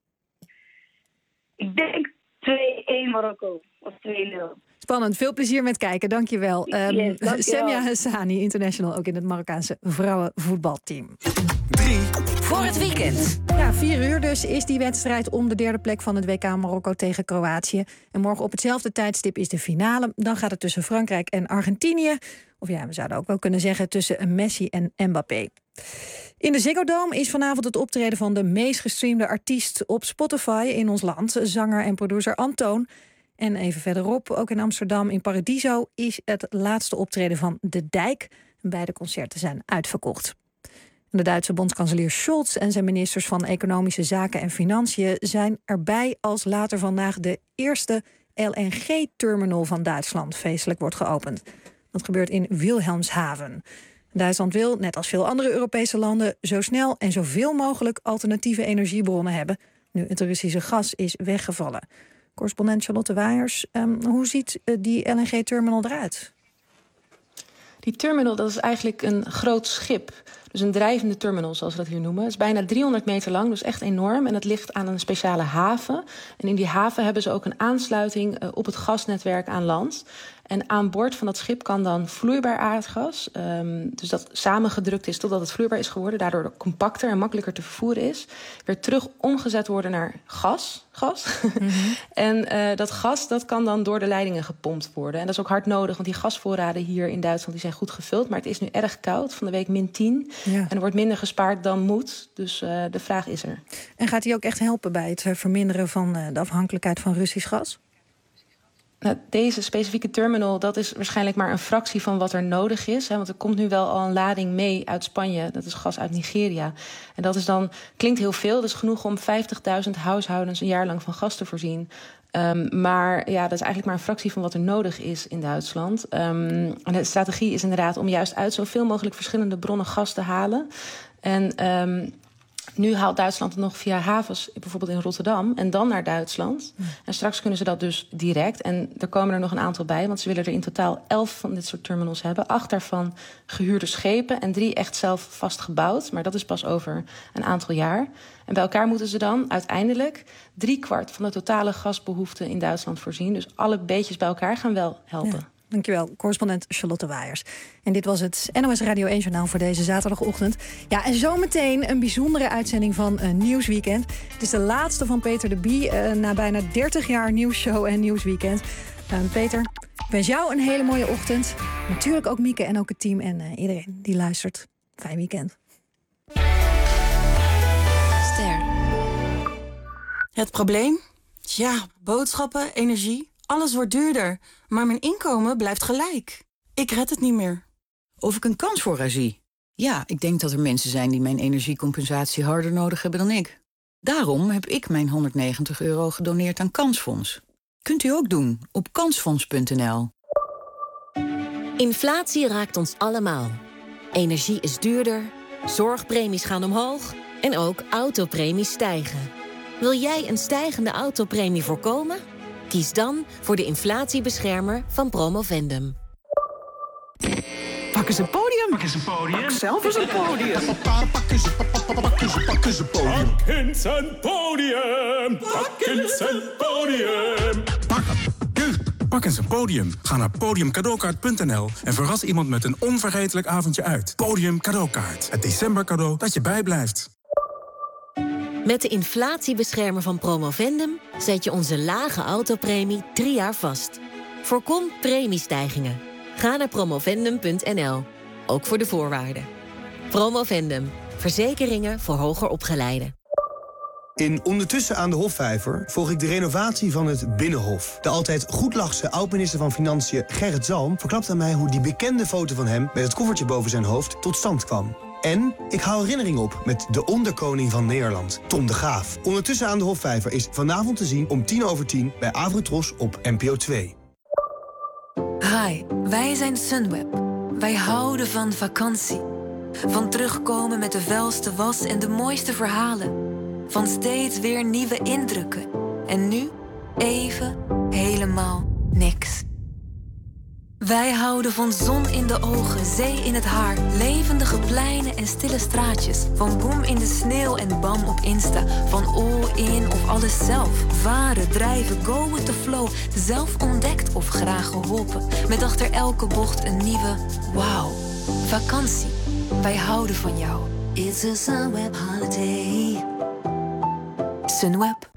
Ik denk 2-1 Marokko. Of 2-0. Spannend, veel plezier met kijken, dankjewel. Yes, dankjewel. Semia Hassani, international, ook in het Marokkaanse vrouwenvoetbalteam. 3 voor het weekend. Ja, 4 uur dus is die wedstrijd om de derde plek van het WK Marokko tegen Kroatië. En morgen op hetzelfde tijdstip is de finale. Dan gaat het tussen Frankrijk en Argentinië. Of ja, we zouden ook wel kunnen zeggen tussen Messi en Mbappé. In de Ziggo Dome is vanavond het optreden van de meest gestreamde artiest op Spotify in ons land. Zanger en producer Antoon. En even verderop, ook in Amsterdam, in Paradiso, is het laatste optreden van De Dijk. Beide concerten zijn uitverkocht. De Duitse bondskanselier Scholz en zijn ministers van Economische Zaken en Financiën zijn erbij als later vandaag de eerste LNG-terminal van Duitsland feestelijk wordt geopend. Dat gebeurt in Wilhelmshaven. Duitsland wil, net als veel andere Europese landen, zo snel en zoveel mogelijk alternatieve energiebronnen hebben, nu het Russische gas is weggevallen. Correspondent Charlotte Waaiers, hoe ziet die LNG-terminal eruit? Die terminal, dat is eigenlijk een groot schip. Dus een drijvende terminal, zoals we dat hier noemen. Het is bijna 300 meter lang, dus echt enorm. En het ligt aan een speciale haven. En in die haven hebben ze ook een aansluiting op het gasnetwerk aan land. En aan boord van dat schip kan dan vloeibaar aardgas, dus dat samengedrukt is totdat het vloeibaar is geworden, daardoor compacter en makkelijker te vervoeren is, weer terug omgezet worden naar gas. En dat gas dat kan dan door de leidingen gepompt worden. En dat is ook hard nodig, want die gasvoorraden hier in Duitsland die zijn goed gevuld. Maar het is nu erg koud, van de week -10. Ja. En er wordt minder gespaard dan moet. Dus de vraag is er. En gaat die ook echt helpen bij het verminderen van de afhankelijkheid van Russisch gas? Nou, deze specifieke terminal, dat is waarschijnlijk maar een fractie van wat er nodig is. Hè, want er komt nu wel al een lading mee uit Spanje. Dat is gas uit Nigeria. En dat is dan, klinkt heel veel. Dat is genoeg om 50.000 huishoudens een jaar lang van gas te voorzien. Maar ja, dat is eigenlijk maar een fractie van wat er nodig is in Duitsland. En de strategie is inderdaad om juist uit zoveel mogelijk verschillende bronnen gas te halen. En nu haalt Duitsland het nog via havens, bijvoorbeeld in Rotterdam, en dan naar Duitsland. En straks kunnen ze dat dus direct. En er komen er nog een aantal bij, want ze willen er in totaal 11 van dit soort terminals hebben. 8 daarvan gehuurde schepen en 3 echt zelf vastgebouwd. Maar dat is pas over een aantal jaar. En bij elkaar moeten ze dan uiteindelijk 3/4 van de totale gasbehoefte in Duitsland voorzien. Dus alle beetjes bij elkaar gaan wel helpen. Ja. Dankjewel, correspondent Charlotte Waaiers. En dit was het NOS Radio 1-journaal voor deze zaterdagochtend. Ja, en zometeen een bijzondere uitzending van Nieuwsweekend. Het is de laatste van Peter de Bie na bijna 30 jaar nieuwsshow en Nieuwsweekend. Peter, ik wens jou een hele mooie ochtend. Natuurlijk ook Mieke en ook het team en iedereen die luistert. Fijn weekend. Ster. Het probleem? Ja, boodschappen, energie... Alles wordt duurder, maar mijn inkomen blijft gelijk. Ik red het niet meer. Of ik een kans voor haar zie? Ja, ik denk dat er mensen zijn die mijn energiecompensatie harder nodig hebben dan ik. Daarom heb ik mijn €190 gedoneerd aan Kansfonds. Kunt u ook doen op kansfonds.nl. Inflatie raakt ons allemaal. Energie is duurder, zorgpremies gaan omhoog en ook autopremies stijgen. Wil jij een stijgende autopremie voorkomen? Kies dan voor de inflatiebeschermer van Promovendum. Pak eens een podium. Pak eens een podium. Pak zelf eens een podium. Pak eens een podium. Pak eens een podium. Pak eens een podium. Ga naar podiumcadeaukaart.nl en verras iemand met een onvergetelijk avondje uit. Podium Cadeaukaart. Het decembercadeau dat je bijblijft. Met de inflatiebeschermer van Promovendum zet je onze lage autopremie 3 jaar vast. Voorkom premiestijgingen. Ga naar promovendum.nl. Ook voor de voorwaarden. Promovendum. Verzekeringen voor hoger opgeleiden. In Ondertussen aan de Hofvijver volg ik de renovatie van het Binnenhof. De altijd goedlachse oud-minister van Financiën Gerrit Zalm verklapt aan mij hoe die bekende foto van hem met het koffertje boven zijn hoofd tot stand kwam. En ik hou herinnering op met de onderkoning van Nederland, Tom de Graaf. Ondertussen aan de Hofvijver is vanavond te zien om 10:10 bij Avrotros op NPO 2. Hi, wij zijn Sunweb. Wij houden van vakantie. Van terugkomen met de vuilste was en de mooiste verhalen. Van steeds weer nieuwe indrukken. En nu even helemaal niks. Wij houden van zon in de ogen, zee in het haar, levendige pleinen en stille straatjes. Van boom in de sneeuw en bam op Insta. Van all-in of alles zelf. Varen, drijven, go with the flow. Zelf ontdekt of graag geholpen. Met achter elke bocht een nieuwe wauw. Vakantie, wij houden van jou. It's a Sunweb holiday. Sunweb.